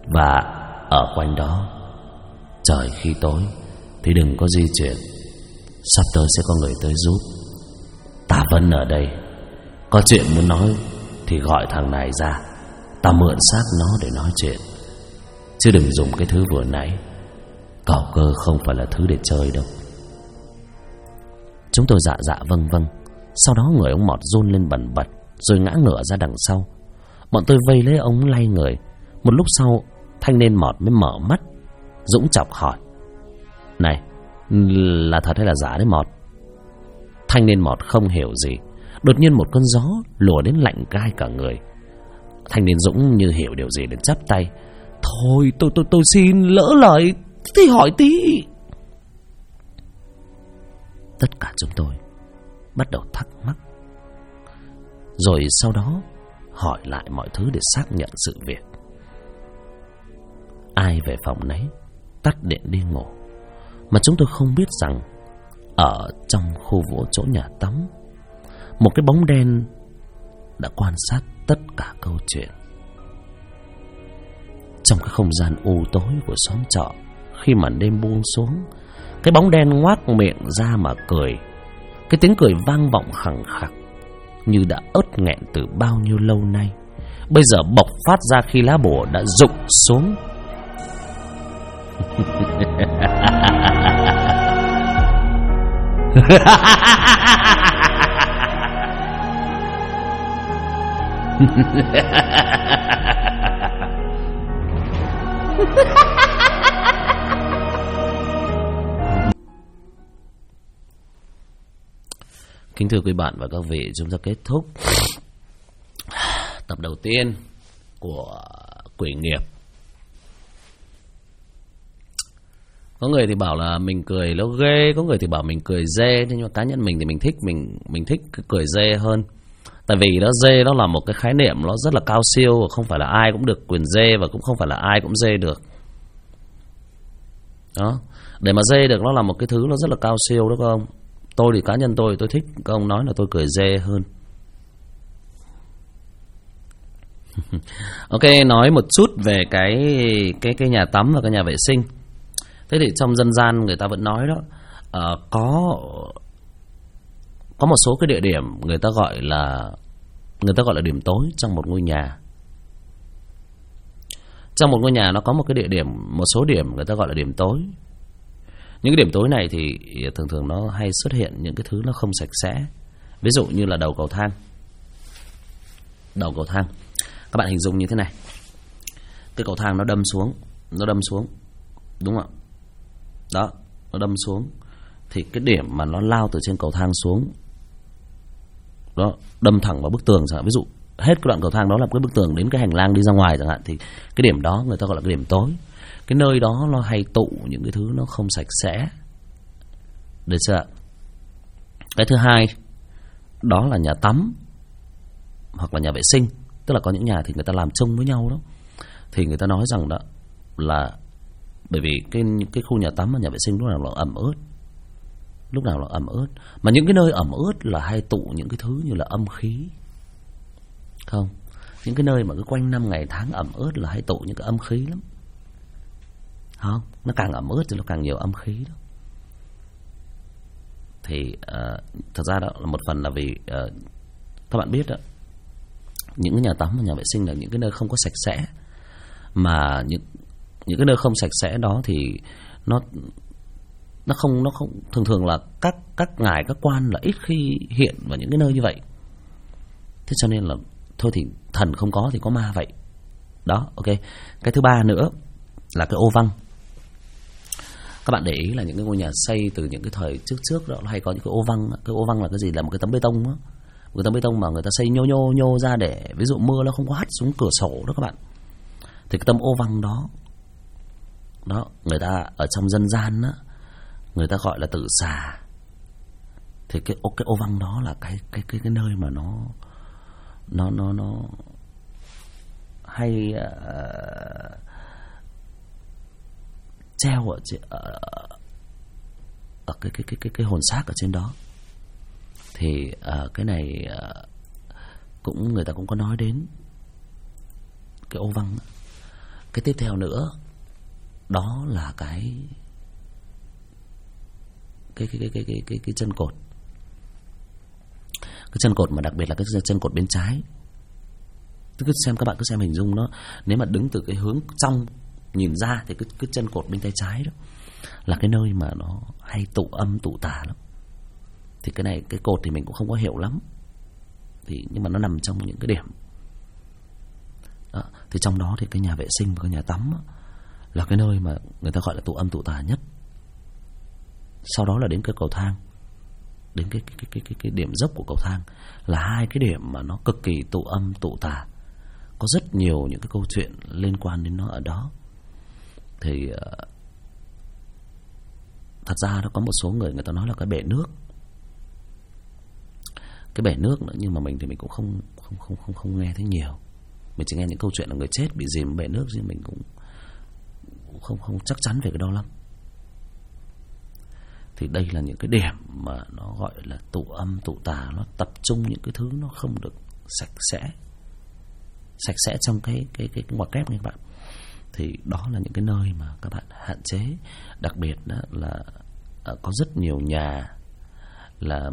[SPEAKER 2] Và ở quanh đó, trời khi tối thì đừng có di chuyển, sắp tới sẽ có người tới giúp. Ta vẫn ở đây, có chuyện muốn nói thì gọi thằng này ra, ta mượn xác nó để nói chuyện. Chứ đừng dùng cái thứ vừa nãy, cào cơ không phải là thứ để chơi đâu. Chúng tôi dạ dạ vâng vâng. Sau đó người ông Mọt run lên bần bật, rồi ngã ngửa ra đằng sau. Bọn tôi vây lấy ông lay người. Một lúc sau, thanh niên Mọt mới mở mắt. Dũng chọc hỏi: "Này, là thật hay là giả đấy Mọt?" Thanh niên Mọt không hiểu gì. Đột nhiên một cơn gió lùa đến lạnh gai cả người. Thanh niên Dũng như hiểu điều gì đến chắp tay: "Thôi tôi xin, lỡ lời thì hỏi tí." Tất cả chúng tôi bắt đầu thắc mắc, rồi sau đó hỏi lại mọi thứ để xác nhận sự việc. Ai về phòng nấy, tắt điện đi ngủ. Mà chúng tôi không biết rằng ở trong khu vỗ chỗ nhà tắm, một cái bóng đen đã quan sát tất cả câu chuyện. Trong cái không gian u tối của xóm trọ, khi màn đêm buông xuống, cái bóng đen ngoác miệng ra mà cười. Cái tiếng cười vang vọng khẳng khặc, như đã ớt nghẹn từ bao nhiêu lâu nay, bây giờ bộc phát ra khi lá bùa đã rụng xuống. Kính thưa quý bạn và các vị, chúng ta kết thúc tập đầu tiên của Quỷ Nghiệp. Có người thì bảo là mình cười nó ghê, có người thì bảo mình cười dê, nhưng mà cá nhân mình thì mình thích cười dê hơn. Tại vì đó, dê đó là một cái khái niệm nó rất là cao siêu, và không phải là ai cũng được quyền dê, và cũng không phải là ai cũng dê được. Đó, để mà dê được nó là một cái thứ nó rất là cao siêu, đúng không? Tôi thì cá nhân tôi thích các ông nói là tôi cười dê hơn. Ok, nói một chút về cái nhà tắm và cái nhà vệ sinh. Thế thì trong dân gian người ta vẫn nói đó, có một số cái địa điểm người ta gọi là điểm tối trong một ngôi nhà. Trong một ngôi nhà nó có một cái địa điểm, một số điểm người ta gọi là điểm tối. Những cái điểm tối này thì thường nó hay xuất hiện những cái thứ nó không sạch sẽ. Ví dụ như là đầu cầu thang. Đầu cầu thang, các bạn hình dung như thế này. Cái cầu thang nó đâm xuống, đúng không ạ? Đó, nó đâm xuống. Thì cái điểm mà nó lao từ trên cầu thang xuống, đó, đâm thẳng vào bức tường chẳng hạn. Ví dụ hết cái đoạn cầu thang đó là cái bức tường đến cái hành lang đi ra ngoài chẳng hạn, thì cái điểm đó người ta gọi là cái điểm tối. Cái nơi đó nó hay tụ những cái thứ nó không sạch sẽ. Được chưa? Cái thứ hai, đó là nhà tắm hoặc là nhà vệ sinh. Tức là có những nhà thì người ta làm chung với nhau đó, thì người ta nói rằng đó là bởi vì cái khu nhà tắm và nhà vệ sinh lúc nào là ẩm ướt. Mà những cái nơi ẩm ướt là hay tụ những cái thứ như là âm khí. Không, những cái nơi mà cứ quanh năm ngày tháng ẩm ướt là hay tụ những cái âm khí lắm. Không, nó càng ẩm ướt thì nó càng nhiều âm khí đó. Thì thật ra đó là một phần là vì các bạn biết đó, những cái nhà tắm và nhà vệ sinh là những cái nơi không có sạch sẽ. Mà những cái nơi không sạch sẽ đó thì nó không thường là các ngài các quan là ít khi hiện vào những cái nơi như vậy. Thế cho nên là thôi thì thần không có thì có ma vậy. Đó, ok. Cái thứ ba nữa là cái ô văng. Các bạn để ý là những cái ngôi nhà xây từ những cái thời trước đó hay có những cái ô văng. Cái ô văng là cái gì? Là một cái tấm bê tông đó. Một cái tấm bê tông mà người ta xây nhô ra để ví dụ mưa nó không có hắt xuống cửa sổ đó các bạn. Thì cái tấm ô văng đó, người ta ở trong dân gian đó, người ta gọi là tử xà. Thì cái ô văng đó là cái nơi mà nó hay treo ở cái hồn xác ở trên đó. Thì cái này cũng người ta cũng có nói đến cái ô văng đó.
[SPEAKER 1] Cái tiếp theo nữa đó là cái chân cột. Cái chân cột mà đặc biệt là cái chân cột bên trái. Các bạn cứ xem hình dung nó, nếu mà đứng từ cái hướng trong nhìn ra thì cái chân cột bên tay trái đó là cái nơi mà nó hay tụ âm tụ tà lắm. Thì cái này, cái cột thì mình cũng không có hiểu lắm, nhưng mà nó nằm trong những cái điểm đó. Thì trong đó thì cái nhà vệ sinh và cái nhà tắm đó, là cái nơi mà người ta gọi là tụ âm tụ tà nhất. Sau đó là đến cái cầu thang, đến cái điểm dốc của cầu thang, là hai cái điểm mà nó cực kỳ tụ âm tụ tà. Có rất nhiều những cái câu chuyện liên quan đến nó ở đó. Thì thật ra nó có một số người ta nói là cái bể nước. Cái bể nước nữa, nhưng mà mình thì mình cũng không nghe thấy nhiều. Mình chỉ nghe những câu chuyện là người chết bị dìm bể nước, chứ mình cũng không chắc chắn về cái đó lắm. Thì đây là những cái điểm mà nó gọi là tụ âm tụ tà. Nó tập trung những cái thứ nó không được sạch sẽ trong cái ngoặc kép nha các bạn. Thì đó là những cái nơi mà các bạn hạn chế. Đặc biệt đó là có rất nhiều nhà là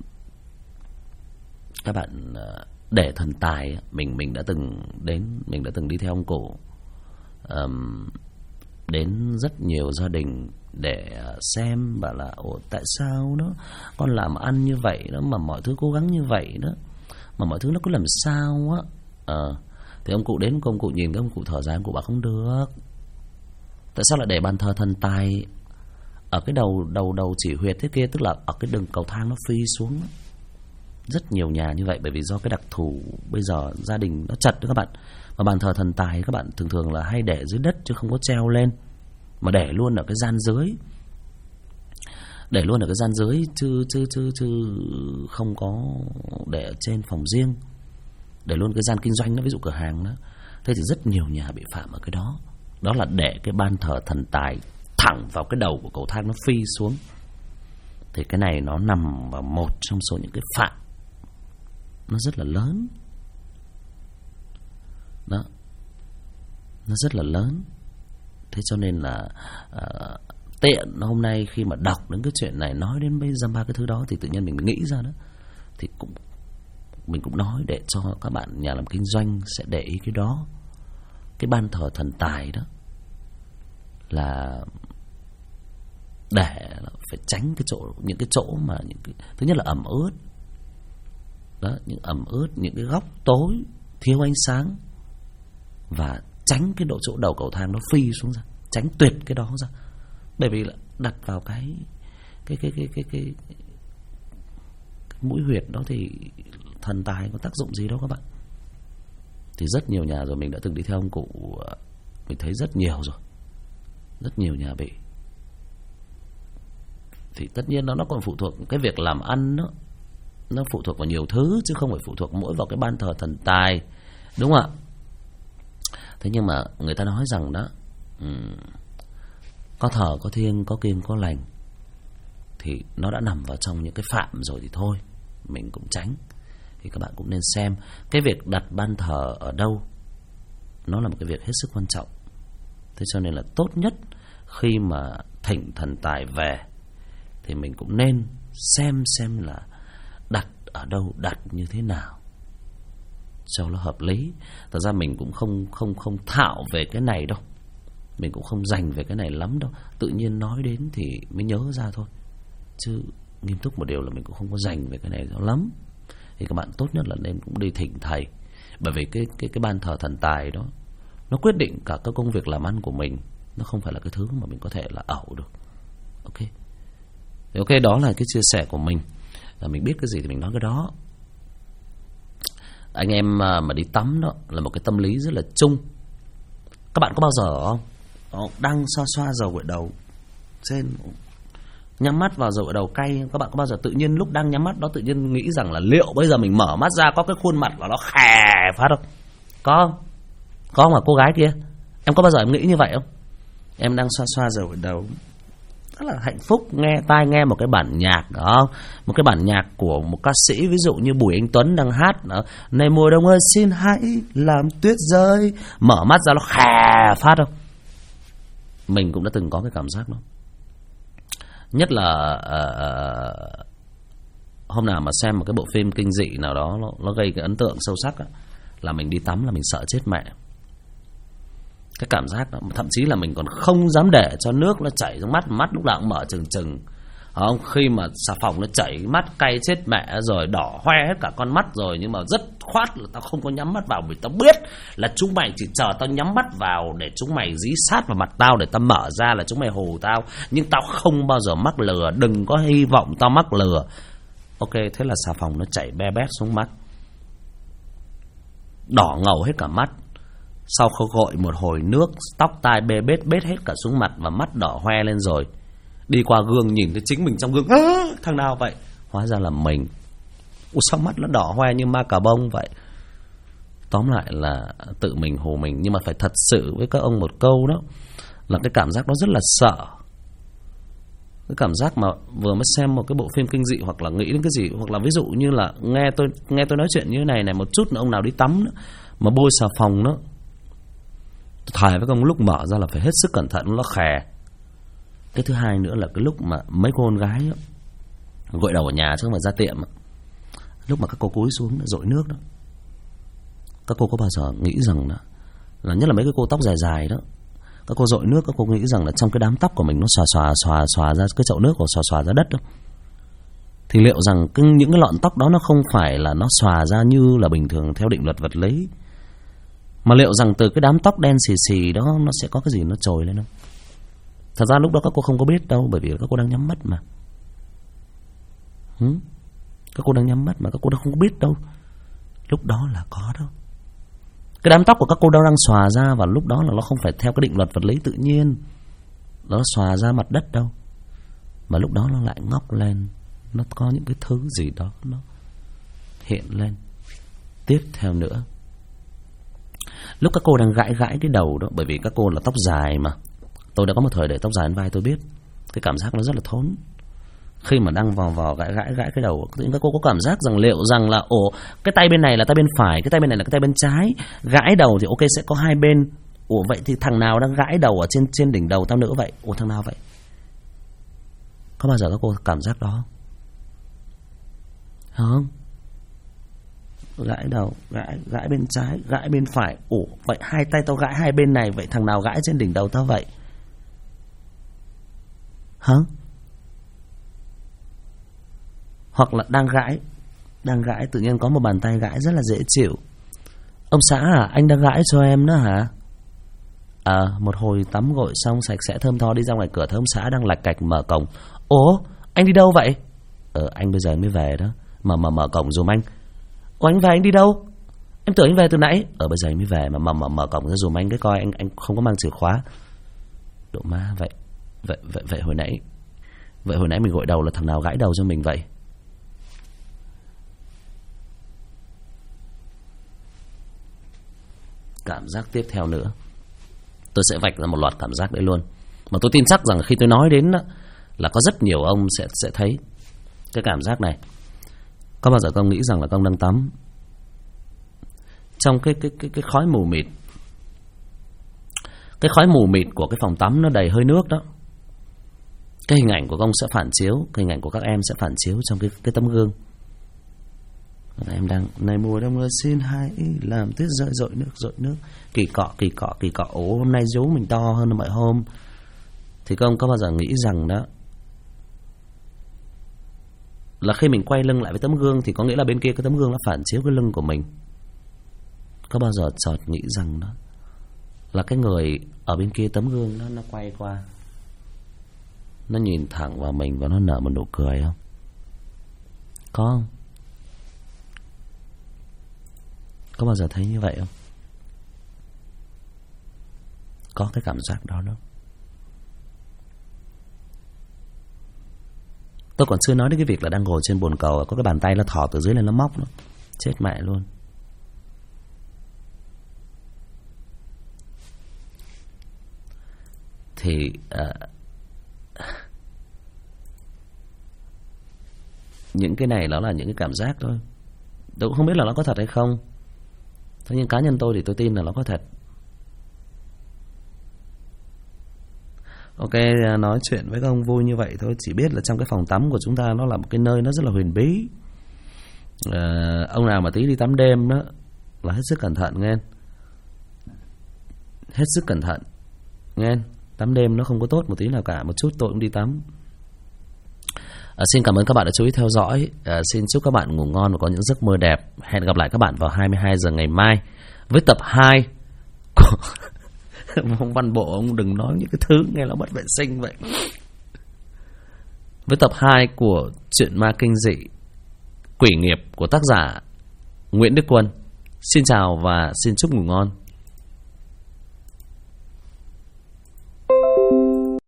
[SPEAKER 1] các bạn để thần tài. Mình đã từng đi theo ông cụ đến rất nhiều gia đình để xem, bảo là tại sao nó con làm ăn như vậy đó, mà mọi thứ cố gắng như vậy đó, mà mọi thứ nó cứ làm sao á. Thì ông cụ đến, ông cụ nhìn cái ông cụ thở dài, ông cụ bảo không được. Tại sao lại để bàn thờ thần tài ở cái đầu chỉ huyệt thế kia, tức là ở cái đường cầu thang nó phi xuống. Rất nhiều nhà như vậy, bởi vì do cái đặc thù bây giờ gia đình nó chật đó các bạn. Mà bàn thờ thần tài các bạn thường là hay để dưới đất chứ không có treo lên, mà để luôn ở cái gian dưới. Để luôn ở cái gian dưới chứ không có để ở trên phòng riêng. Để luôn cái gian kinh doanh đó, ví dụ cửa hàng đó. Thế thì rất nhiều nhà bị phạm ở cái đó. Đó là để cái ban thờ thần tài thẳng vào cái đầu của cầu thang nó phi xuống. Thì cái này nó nằm vào một trong số những cái phạm nó rất là lớn đó, nó rất là lớn. Thế cho nên là tiện hôm nay khi mà đọc đến cái chuyện này, nói đến bây giờ ba cái thứ đó, thì tự nhiên mình nghĩ ra đó. Thì mình cũng nói để cho các bạn nhà làm kinh doanh sẽ để ý cái đó. Cái ban thờ thần tài đó là để phải tránh những cái chỗ mà thứ nhất là ẩm ướt đó, những ẩm ướt, những cái góc tối thiếu ánh sáng, và tránh cái chỗ đầu cầu thang nó phi xuống ra, tránh tuyệt cái đó ra. Bởi vì là đặt vào cái mũi huyệt đó thì thần tài có tác dụng gì đâu các bạn. Thì rất nhiều nhà rồi, mình đã từng đi theo ông cụ, mình thấy rất nhiều rồi, rất nhiều nhà bị. Thì tất nhiên nó còn phụ thuộc cái việc làm ăn đó, nó phụ thuộc vào nhiều thứ chứ không phải phụ thuộc mỗi vào cái ban thờ thần tài, đúng không ạ? Thế nhưng mà người ta nói rằng đó, có thờ có thiêng, có kiêng có lành, thì nó đã nằm vào trong những cái phạm rồi thì thôi mình cũng tránh. Thì các bạn cũng nên xem cái việc đặt ban thờ ở đâu, nó là một cái việc hết sức quan trọng. Thế cho nên là tốt nhất khi mà thỉnh thần tài về thì mình cũng nên xem là đặt ở đâu, đặt như thế nào cho nó hợp lý. Thật ra mình cũng không thạo về cái này đâu, mình cũng không dành về cái này lắm đâu, tự nhiên nói đến thì mới nhớ ra thôi, chứ nghiêm túc một điều là mình cũng không có dành về cái này lắm. Thì các bạn tốt nhất là nên cũng đi thỉnh thầy, bởi vì cái ban thờ thần tài đó nó quyết định cả các công việc làm ăn của mình, nó không phải là cái thứ mà mình có thể là ẩu được. Ok, thì ok, đó là cái chia sẻ của mình. Mình biết cái gì thì mình nói cái đó. Anh em mà đi tắm đó là một cái tâm lý rất là chung. Các bạn có bao giờ không đang xoa dầu gội đầu trên, nhắm mắt vào dầu gội đầu cay, các bạn có bao giờ tự nhiên lúc đang nhắm mắt đó tự nhiên nghĩ rằng là liệu bây giờ mình mở mắt ra có cái khuôn mặt của nó khè phát không? Có không mà cô gái kia? Em có bao giờ em nghĩ như vậy không? Em đang xoa dầu gội đầu,
[SPEAKER 2] rất là hạnh phúc. nghe một cái bản nhạc đó, một cái bản nhạc của một ca sĩ ví dụ như Bùi Anh Tuấn đang hát này mùa đông ơi xin hãy làm tuyết rơi, mở mắt ra nó khè phát không. Mình cũng đã từng có cái cảm giác đó. Nhất là hôm nào mà xem một cái bộ phim kinh dị nào đó nó gây cái ấn tượng sâu sắc đó, là mình đi tắm là mình sợ chết mẹ. Cái cảm giác đó, thậm chí là mình còn không dám để cho nước nó chảy xuống mắt lúc nào cũng mở trừng trừng. Không, khi mà xà phòng nó chảy mắt cay chết mẹ rồi, đỏ hoe hết cả con mắt rồi, nhưng mà rất khoát là tao không có nhắm mắt vào, vì tao biết là chúng mày chỉ chờ tao nhắm mắt vào để chúng mày dí sát vào mặt tao để tao mở ra là chúng mày hù tao, nhưng tao không bao giờ mắc lừa, đừng có hy vọng tao mắc lừa. Ok, thế là xà phòng nó chảy be bét xuống mắt, đỏ ngầu hết cả mắt. Sau khi gội một hồi nước, tóc tai bê bết hết cả xuống mặt và mắt đỏ hoe lên rồi. Đi qua gương nhìn thấy chính mình trong gương, thằng nào vậy? Hóa ra là mình. Ủa sao mắt nó đỏ hoe như ma cà bông vậy? Tóm lại là tự mình hù mình. Nhưng mà phải thật sự với các ông một câu đó, là cái cảm giác đó rất là sợ. Cái cảm giác mà vừa mới xem một cái bộ phim kinh dị, hoặc là nghĩ đến cái gì, hoặc là ví dụ như là nghe tôi nói chuyện như thế này một chút, ông nào đi tắm đó, mà bôi xà phòng đó, thề với ông lúc mở ra là phải hết sức cẩn thận, nó khè. Cái thứ hai nữa là cái lúc mà mấy cô con gái đó, gội đầu ở nhà chứ không phải ra tiệm, lúc mà các cô cúi xuống dội nước đó, các cô có bao giờ nghĩ rằng là nhất là mấy cái cô tóc dài dài đó, các cô dội nước, các cô nghĩ rằng là trong cái đám tóc của mình nó xòa ra cái chậu nước, hoặc xòa ra đất đó, thì liệu rằng những cái lọn tóc đó nó không phải là nó xòa ra như là bình thường theo định luật vật lý, mà liệu rằng từ cái đám tóc đen xì xì đó nó sẽ có cái gì nó trồi lên không? Thật ra lúc đó các cô không có biết đâu, bởi vì các cô đang nhắm mắt mà. Các cô đang nhắm mắt mà các cô đang không có biết đâu. Lúc đó là có đâu. Cái đám tóc của các cô đang xòa ra, và lúc đó là nó không phải theo cái định luật vật lý tự nhiên, nó xòa ra mặt đất đâu, mà lúc đó nó lại ngóc lên, nó có những cái thứ gì đó nó hiện lên. Tiếp theo nữa, lúc các cô đang gãi cái đầu đó, bởi vì các cô là tóc dài mà, tôi đã có một thời để tóc dài đến vai, tôi biết cái cảm giác nó rất là thốn. Khi mà đang vò gãi cái đầu, các cô có cảm giác rằng liệu rằng là cái tay bên này là tay bên phải, cái tay bên này là cái tay bên trái. Gãi đầu thì ok sẽ có hai bên. Vậy thì thằng nào đang gãi đầu ở trên đỉnh đầu tao nữa vậy? Thằng nào vậy? Có bao giờ các cô cảm giác đó không? Gãi đầu, gãi bên trái, gãi bên phải. Vậy hai tay tao gãi hai bên này, vậy thằng nào gãi trên đỉnh đầu tao vậy? Hả? Hoặc là đang gãi tự nhiên có một bàn tay gãi rất là dễ chịu. Ông xã à, anh đang gãi cho em đó hả? Một hồi tắm gội xong sạch sẽ thơm tho đi ra ngoài cửa, thấy ông xã đang lạch cạch mở cổng. Anh đi đâu vậy? Anh bây giờ mới về đó, mà mở cổng giùm anh. Anh về anh đi đâu? Em tưởng anh về từ nãy. Bây giờ anh mới về, mà mở cổng ra giùm anh cái coi, anh không có mang chìa khóa. Độ ma. Vậy hồi nãy mình gội đầu là thằng nào gãi đầu cho mình vậy? Cảm giác tiếp theo nữa, tôi sẽ vạch ra một loạt cảm giác đấy luôn, mà tôi tin chắc rằng khi tôi nói đến là có rất nhiều ông sẽ thấy cái cảm giác này. Có bao giờ các ông nghĩ rằng là các ông đang tắm trong cái khói mù mịt, cái khói mù mịt của cái phòng tắm nó đầy hơi nước đó, cái hình ảnh của các ông sẽ phản chiếu, cái hình ảnh của các em sẽ phản chiếu trong cái tấm gương. Em đang này mùa đông ơi xin hãy làm tuyết rơi, dội nước, kỳ cọ. Hôm nay dấu mình to hơn mọi hôm. Thì các ông có bao giờ nghĩ rằng đó là khi mình quay lưng lại với tấm gương thì có nghĩa là bên kia cái tấm gương nó phản chiếu cái lưng của mình. Có bao giờ chợt nghĩ rằng đó là cái người ở bên kia tấm gương nó quay qua, nó nhìn thẳng vào mình và nó nở một nụ cười không? Có không? Có bao giờ thấy như vậy không? Có cái cảm giác đó đó. Tôi còn chưa nói đến cái việc là đang ngồi trên bồn cầu, có cái bàn tay nó thò từ dưới lên nó móc nó. Chết mẹ luôn. Thì
[SPEAKER 1] những cái này nó là những cái cảm giác thôi. Tôi cũng không biết là nó có thật hay không. Thế nhưng cá nhân tôi thì tôi tin là nó có thật. Ok, nói chuyện với các ông vui như vậy thôi. Chỉ biết là trong cái phòng tắm của chúng ta nó là một cái nơi nó rất là huyền bí. Ông nào mà tí đi tắm đêm đó là hết sức cẩn thận nghe. Hết sức cẩn thận nghe. Tắm đêm nó không có tốt một tí nào cả. Một chút tôi cũng đi tắm. Xin cảm ơn các bạn đã chú ý theo dõi. Xin chúc các bạn ngủ ngon và có những giấc mơ đẹp. Hẹn gặp lại các bạn vào 22 giờ ngày mai với tập 2 của... Ông Văn Bộ, ông đừng nói những cái thứ nghe nó bất vệ sinh vậy. Với tập 2 của truyện ma kinh dị Quỷ Nghiệp của tác giả Nguyễn Đức Quân. Xin chào và xin chúc ngủ ngon.